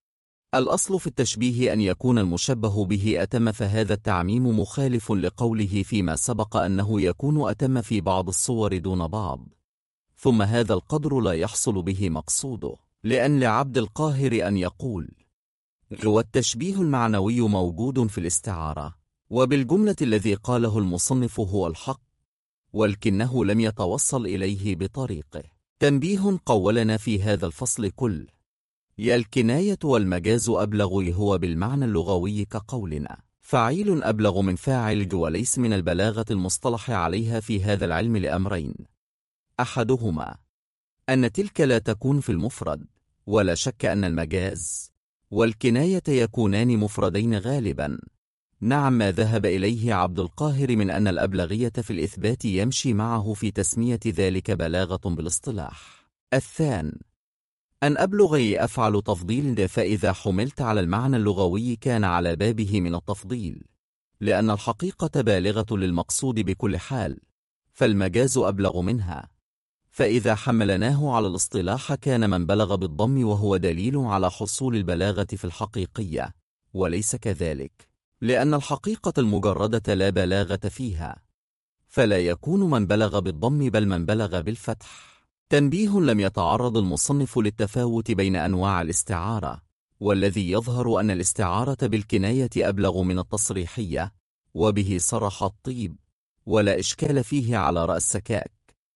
الأصل في التشبيه أن يكون المشبه به أتم، فهذا التعميم مخالف لقوله فيما سبق أنه يكون أتم في بعض الصور دون بعض، ثم هذا القدر لا يحصل به مقصوده، لأن لعبد القاهر أن يقول: والتشبيه المعنوي موجود في الاستعارة، وبالجملة الذي قاله المصنف هو الحق، ولكنه لم يتوصل إليه بطريقه. تنبيه: قولنا في هذا الفصل كل الكناية والمجاز أبلغ هو بالمعنى اللغوي، كقولنا فعيل أبلغ من فاعل، وليس من البلاغة المصطلح عليها في هذا العلم لأمرين: أحدهما أن تلك لا تكون في المفرد، ولا شك أن المجاز والكناية يكونان مفردين غالبا. نعم، ما ذهب إليه عبد القاهر من أن الأبلغية في الإثبات يمشي معه في تسمية ذلك بلاغة بالاصطلاح. الثاني أن أبلغي أفعل تفضيل، فإذا حملت على المعنى اللغوي كان على بابه من التفضيل، لأن الحقيقة بالغة للمقصود بكل حال، فالمجاز أبلغ منها. فإذا حملناه على الاصطلاح كان من بلغ بالضم، وهو دليل على حصول البلاغة في الحقيقية، وليس كذلك، لأن الحقيقة المجردة لا بلاغة فيها، فلا يكون من بلغ بالضم بل من بلغ بالفتح. تنبيه: لم يتعرض المصنف للتفاوت بين أنواع الاستعارة، والذي يظهر أن الاستعارة بالكناية أبلغ من التصريحية، وبه صرح الطيب، ولا إشكال فيه على رأس سكاك،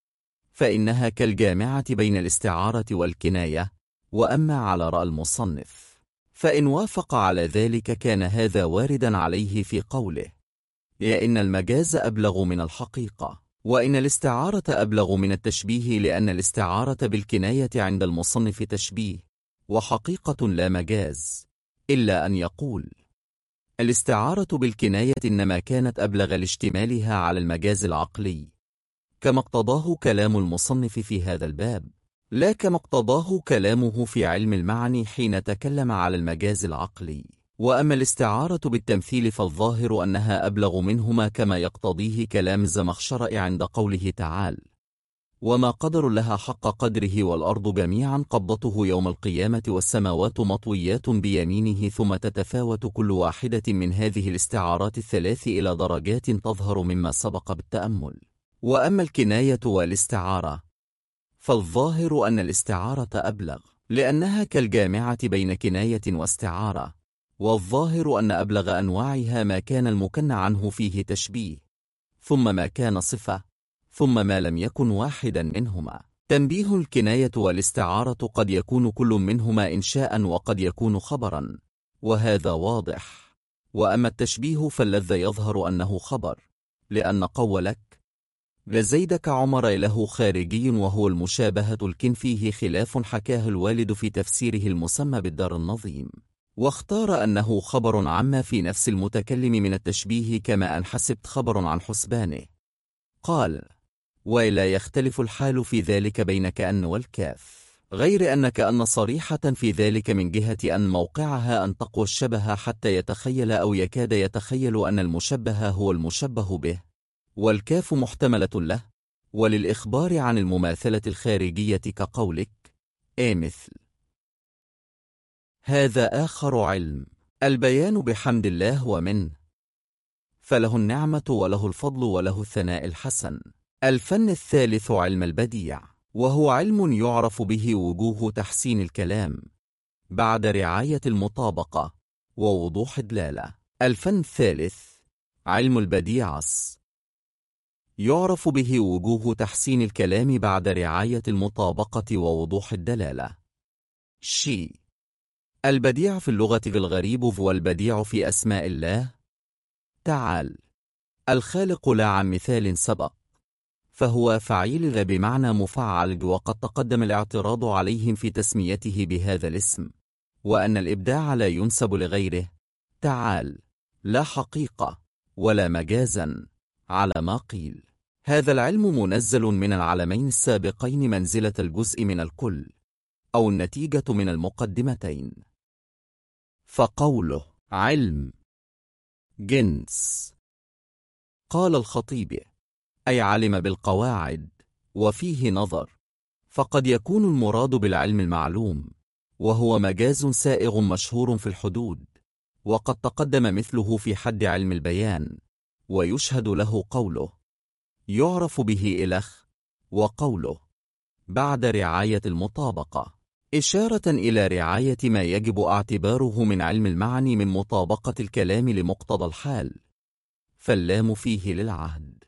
فإنها كالجامعة بين الاستعارة والكناية. وأما على رأى المصنف فإن وافق على ذلك كان هذا واردا عليه في قوله: إن المجاز أبلغ من الحقيقة، وإن الاستعارة أبلغ من التشبيه، لأن الاستعارة بالكناية عند المصنف تشبيه وحقيقة لا مجاز، إلا أن يقول: الاستعارة بالكناية إنما كانت أبلغ لاشتمالها على المجاز العقلي، كما اقتضاه كلام المصنف في هذا الباب، لا كما اقتضاه كلامه في علم المعاني حين تكلم على المجاز العقلي. وأما الاستعارة بالتمثيل فالظاهر أنها أبلغ منهما، كما يقتضيه كلام الزمخشري عند قوله تعالى: وما قدر لها حق قدره والأرض جميعا قبضته يوم القيامة والسماوات مطويات بيمينه، ثم تتفاوت كل واحدة من هذه الاستعارات الثلاث إلى درجات تظهر مما سبق بالتأمل. وأما الكناية والاستعارة فالظاهر أن الاستعارة أبلغ، لأنها كالجامعة بين كناية واستعارة، والظاهر أن أبلغ أنواعها ما كان المكنى عنه فيه تشبيه، ثم ما كان صفة، ثم ما لم يكن واحدا منهما. تنبيه: الكناية والاستعارة قد يكون كل منهما إنشاء وقد يكون خبرا، وهذا واضح. وأما التشبيه فالذي يظهر أنه خبر، لأن قولك لزيد كعمر له خارجي وهو المشابهة، الكن فيه خلاف حكاه الوالد في تفسيره المسمى بالدار النظيم، واختار أنه خبر عما في نفس المتكلم من التشبيه، كما أن حسبت خبر عن حسبانه. قال: ولا يختلف الحال في ذلك بين كأن والكاف، غير أن كأن صريحة في ذلك من جهة أن موقعها أن تقوى الشبه حتى يتخيل أو يكاد يتخيل أن المشبه هو المشبه به، والكاف محتملة له، وللإخبار عن المماثلة الخارجية كقولك مثل. هذا آخر علم: البيان بحمد الله ومنه، فله النعمة وله الفضل وله الثناء الحسن. الفن الثالث علم البديع، وهو علم يعرف به وجوه تحسين الكلام بعد رعاية المطابقة ووضوح الدلالة. الفن الثالث علم البديع، يعرف به وجوه تحسين الكلام بعد رعاية المطابقة ووضوح الدلالة. البديع في اللغة الغريب، والبديع في أسماء الله تعالى الخالق لا عن مثال سبق، فهو فعيل لا بمعنى مفعل، وقد تقدم الاعتراض عليهم في تسميته بهذا الاسم، وأن الإبداع لا ينسب لغيره تعالى لا حقيقة ولا مجازا على ما قيل. هذا العلم منزل من العلمين السابقين منزلة الجزء من الكل، أو النتيجة من المقدمتين. فقوله علم جنس، قال الخطيب: أي علم بالقواعد، وفيه نظر، فقد يكون المراد بالعلم المعلوم، وهو مجاز سائغ مشهور في الحدود، وقد تقدم مثله في حد علم البيان، ويشهد له قوله يعرف به إلخ، وقوله بعد رعاية المطابقة، إشارة إلى رعاية ما يجب اعتباره من علم المعني من مطابقة الكلام لمقتضى الحال، فاللام فيه للعهد.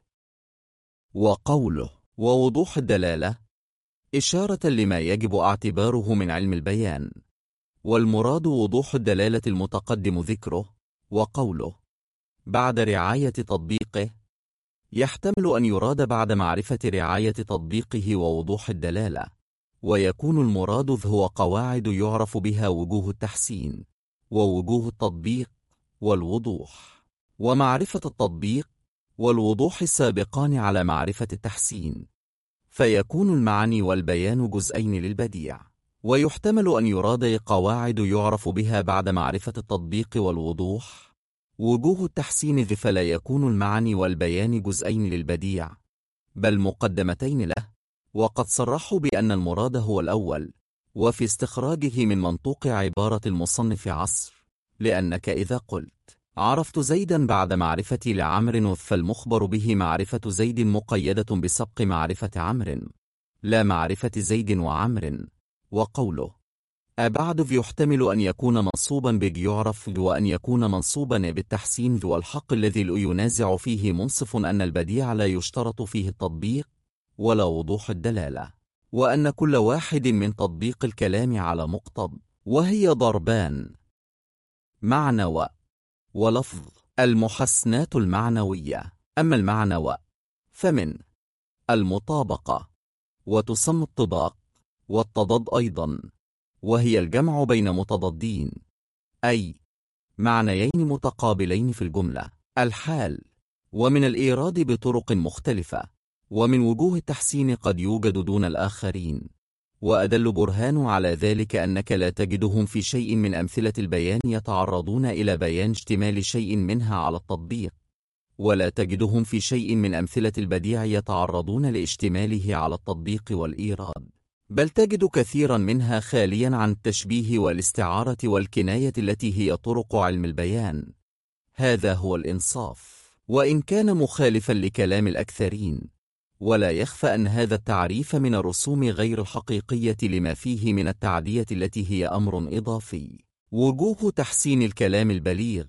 وقوله ووضوح الدلالة، إشارة لما يجب اعتباره من علم البيان، والمراد وضوح الدلالة المتقدم ذكره. وقوله بعد رعاية تطبيقه، يحتمل أن يراد بعد معرفة رعاية تطبيقه ووضوح الدلالة، ويكون المراد هو قواعد يعرف بها وجوه التحسين، ووجوه التطبيق والوضوح، ومعرفة التطبيق والوضوح السابقان على معرفة التحسين، فيكون المعني والبيان جزئين للبديع. ويحتمل أن يراد قواعد يعرف بها بعد معرفة التطبيق والوضوح وجوه التحسين، فلا يكون المعني والبيان جزئين للبديع، بل مقدمتين له، وقد صرحوا بأن المراد هو الأول، وفي استخراجه من منطوق عبارة المصنف عصر، لأنك إذا قلت عرفت زيدا بعد معرفتي لعمر، فالمخبر به معرفة زيد مقيدة بسبق معرفة عمر، لا معرفة زيد وعمر. وقوله أبعد يحتمل أن يكون منصوبا بج يعرف، وأن يكون منصوبا بالتحسين، والحق الذي لا ينازع فيه منصف أن البديع لا يشترط فيه التطبيق ولا وضوح الدلالة، وأن كل واحد من تطبيق الكلام على مقتض، وهي ضربان: معنى ولفظ، المحسنات المعنوية. أما المعنى فمن المطابقة، وتسمى الطباق والتضاد أيضا، وهي الجمع بين متضادين، أي معنيين متقابلين في الجملة، الحال. ومن الإيراد بطرق مختلفة، ومن وجوه التحسين قد يوجد دون الآخرين، وأدل برهان على ذلك أنك لا تجدهم في شيء من أمثلة البيان يتعرضون إلى بيان اشتمال شيء منها على التطبيق، ولا تجدهم في شيء من أمثلة البديع يتعرضون لاشتماله على التطبيق والإيراد، بل تجد كثيرا منها خاليا عن التشبيه والاستعارة والكناية التي هي طرق علم البيان. هذا هو الإنصاف، وإن كان مخالفا لكلام الأكثرين، ولا يخفى أن هذا التعريف من الرسوم غير الحقيقية لما فيه من التعدية التي هي أمر إضافي. وجوه تحسين الكلام البليغ،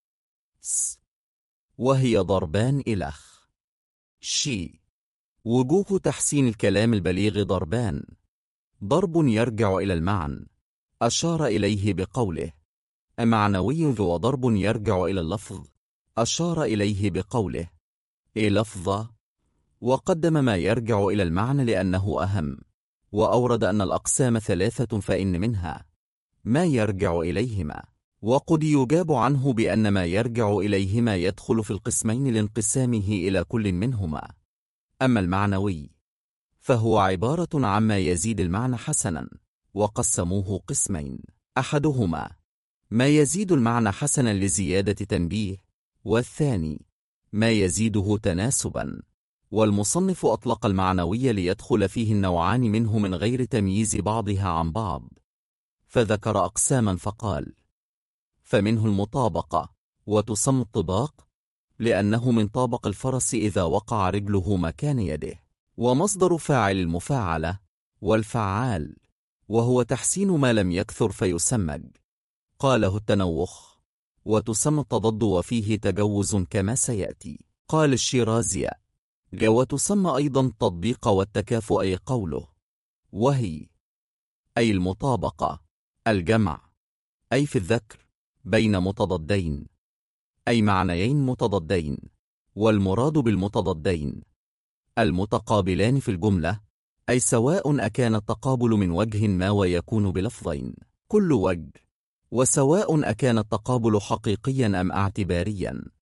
وهي ضربان إلخ شي. وجوه تحسين الكلام البليغ ضربان: ضرب يرجع إلى المعنى، أشار إليه بقوله معنوي، وضرب يرجع إلى اللفظ، أشار إليه بقوله لفظة، وقدم ما يرجع إلى المعنى لأنه أهم، وأورد أن الأقسام ثلاثة، فإن منها ما يرجع إليهما، وقد يجاب عنه بأن ما يرجع إليهما يدخل في القسمين لانقسامه إلى كل منهما. أما المعنوي فهو عبارة عما يزيد المعنى حسنا، وقسموه قسمين: أحدهما ما يزيد المعنى حسنا لزيادة تنبيه، والثاني ما يزيده تناسبا. والمصنف أطلق المعنوي ليدخل فيه النوعان منه من غير تمييز بعضها عن بعض، فذكر أقساما فقال: فمنه المطابقة، وتسمى الطباق لأنه من طابق الفرس إذا وقع رجله مكان يده، ومصدر فاعل المفاعلة والفعال، وهو تحسين ما لم يكثر فيسمج، قاله التنوخ. وتسمى التضد وفيه تجوز كما سيأتي، قال الشيرازي. وتسمى أيضا التطبيق والتكافؤ، أي قوله وهي، أي المطابقة، الجمع، أي في الذكر بين متضادين، أي معنيين متضادين، والمراد بالمتضادين المتقابلان في الجملة، أي سواء أكان التقابل من وجه ما ويكون بلفظين كل وجه، وسواء أكان التقابل حقيقيا أم اعتباريا،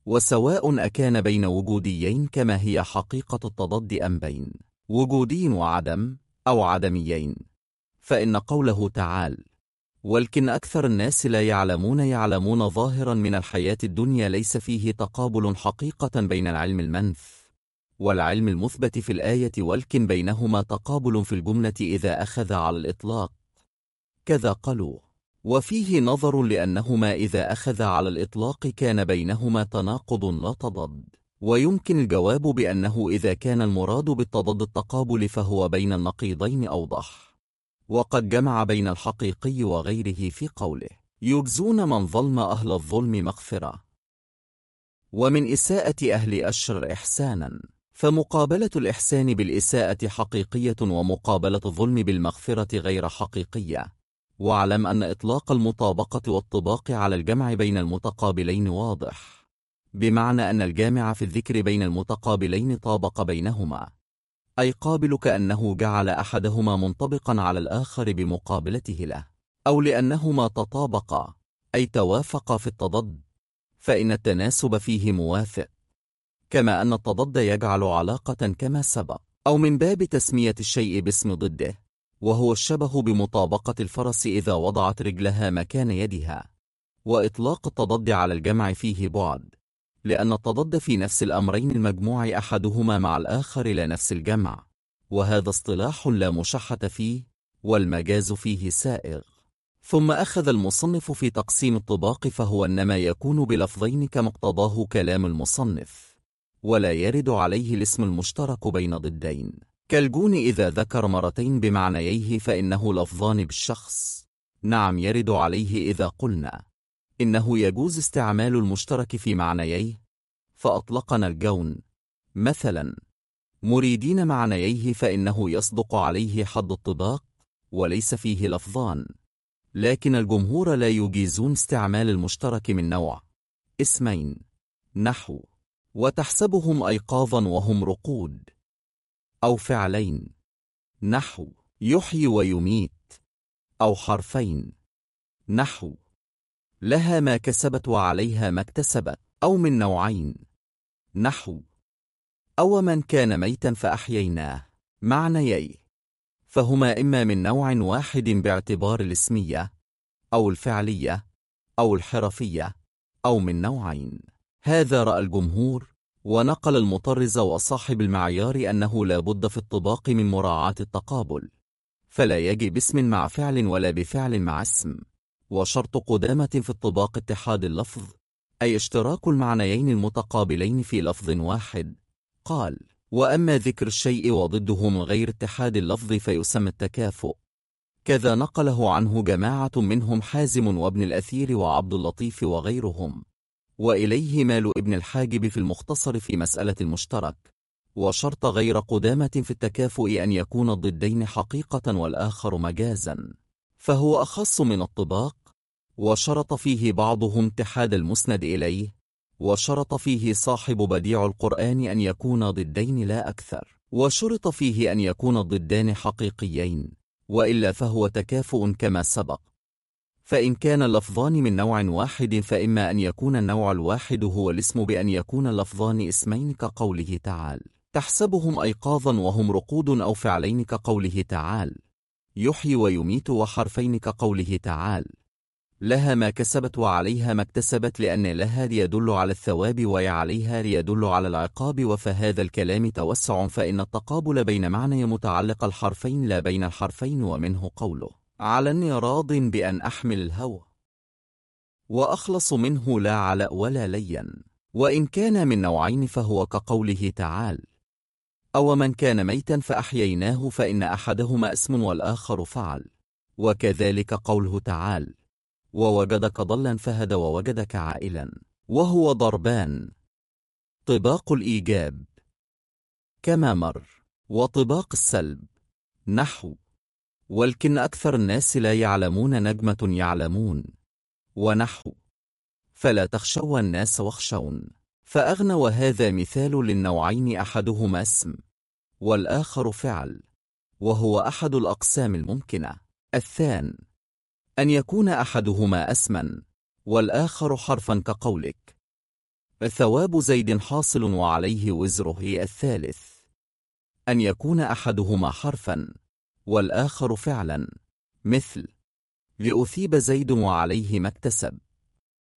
وسواء أكان بين وجوديين كما هي حقيقة التضاد أم بين وجودي وعدم أو عدميين. فإن قوله تعالى ولكن أكثر الناس لا يعلمون ظاهرا من الحياة الدنيا ليس فيه تقابل حقيقة بين العلم المنف والعلم المثبت في الآية، ولكن بينهما تقابل في الجملة إذا أخذ على الإطلاق، كذا قالوا. وفيه نظر لأنهما إذا أخذ على الإطلاق كان بينهما تناقض لا تضاد، ويمكن الجواب بأنه إذا كان المراد بالتضاد التقابل فهو بين النقيضين أوضح. وقد جمع بين الحقيقي وغيره في قوله يجزون من ظلم أهل الظلم مغفرة، ومن إساءة أهل أشر إحسانا، فمقابلة الإحسان بالإساءة حقيقية ومقابلة الظلم بالمغفرة غير حقيقية. واعلم أن إطلاق المطابقة والطباق على الجمع بين المتقابلين واضح، بمعنى أن الجامع في الذكر بين المتقابلين طابق بينهما، أي قابل كأنه جعل أحدهما منطبقا على الآخر بمقابلته له، أو لأنهما تطابقا أي توافقا في التضاد، فإن التناسب فيه موافق، كما أن التضاد يجعل علاقة كما سبق، أو من باب تسمية الشيء باسم ضده، وهو الشبه بمطابقة الفرس إذا وضعت رجلها مكان يدها. وإطلاق التضاد على الجمع فيه بعد، لأن التضاد في نفس الأمرين المجموع أحدهما مع الآخر لا نفس الجمع، وهذا اصطلاح لا مشحة فيه، والمجاز فيه سائغ. ثم أخذ المصنف في تقسيم الطباق، فهو إنما يكون بلفظين كمقتضاه كلام المصنف، ولا يرد عليه الاسم المشترك بين ضدين، كالجون إذا ذكر مرتين بمعنييه فإنه لفظان بالشخص. نعم يرد عليه إذا قلنا إنه يجوز استعمال المشترك في معنييه، فأطلقنا الجون مثلا مريدين معنييه، فإنه يصدق عليه حد الطباق وليس فيه لفظان. لكن الجمهور لا يجيزون استعمال المشترك من نوع اسمين، نحو وتحسبهم أيقاظا وهم رقود، أو فعلين، نحو يحيي ويميت، أو حرفين، نحو لها ما كسبت وعليها ما اكتسبت، أو من نوعين، نحو أو من كان ميتا فأحييناه، معنيي، فهما إما من نوع واحد باعتبار الاسمية أو الفعلية أو الحرفية، أو من نوعين. هذا رأى الجمهور، ونقل المطرز وصاحب المعيار أنه لا بد في الطباق من مراعاة التقابل، فلا يجي باسم مع فعل ولا بفعل مع اسم، وشرط قدامة في الطباق اتحاد اللفظ، أي اشتراك المعنيين المتقابلين في لفظ واحد. قال وأما ذكر الشيء وضده من غير اتحاد اللفظ فيسمى التكافؤ، كذا نقله عنه جماعة منهم حازم وابن الأثير وعبد اللطيف وغيرهم، وإليه مال ابن الحاجب في المختصر في مسألة المشترك. وشرط غير قدامة في التكافؤ أن يكون الضدين حقيقة والآخر مجازا، فهو أخص من الطباق. وشرط فيه بعضهم اتحاد المسند إليه، وشرط فيه صاحب بديع القرآن أن يكون ضدين لا أكثر، وشرط فيه أن يكون الضدان حقيقيين، وإلا فهو تكافؤ كما سبق. فإن كان اللفظان من نوع واحد فإما أن يكون النوع الواحد هو الاسم بأن يكون اللفظان اسمين كقوله تعالى تحسبهم أيقاظا وهم رقود، أو فعلين كقوله تعالى يحيي ويميت، وحرفين كقوله تعالى لها ما كسبت وعليها ما اكتسبت، لأن لها ليدل على الثواب وعليها ليدل على العقاب. وفهذا الكلام توسع، فإن التقابل بين معنى متعلق الحرفين لا بين الحرفين، ومنه قوله على راض بأن أحمل الهوى، وأخلص منه لا علأ ولا لين. وإن كان من نوعين فهو كقوله تعالى أو من كان ميتا فأحييناه، فإن أحدهما اسم والآخر فعل. وكذلك قوله تعالى ووجدك ضلا فهدى ووجدك عائلا، وهو ضربان، طباق الإيجاب كما مر، وطباق السلب، نحو ولكن أكثر الناس لا يعلمون نجمة يعلمون، ونحو فلا تخشوا الناس واخشون، فأغنى. وهذا مثال للنوعين أحدهما اسم والآخر فعل، وهو أحد الأقسام الممكنة. الثاني أن يكون أحدهما اسما والآخر حرفا كقولك ثواب زيد حاصل وعليه وزره. الثالث أن يكون أحدهما حرفا والآخر فعلا، مثل لأثيب زيد وعليه ما اكتسب.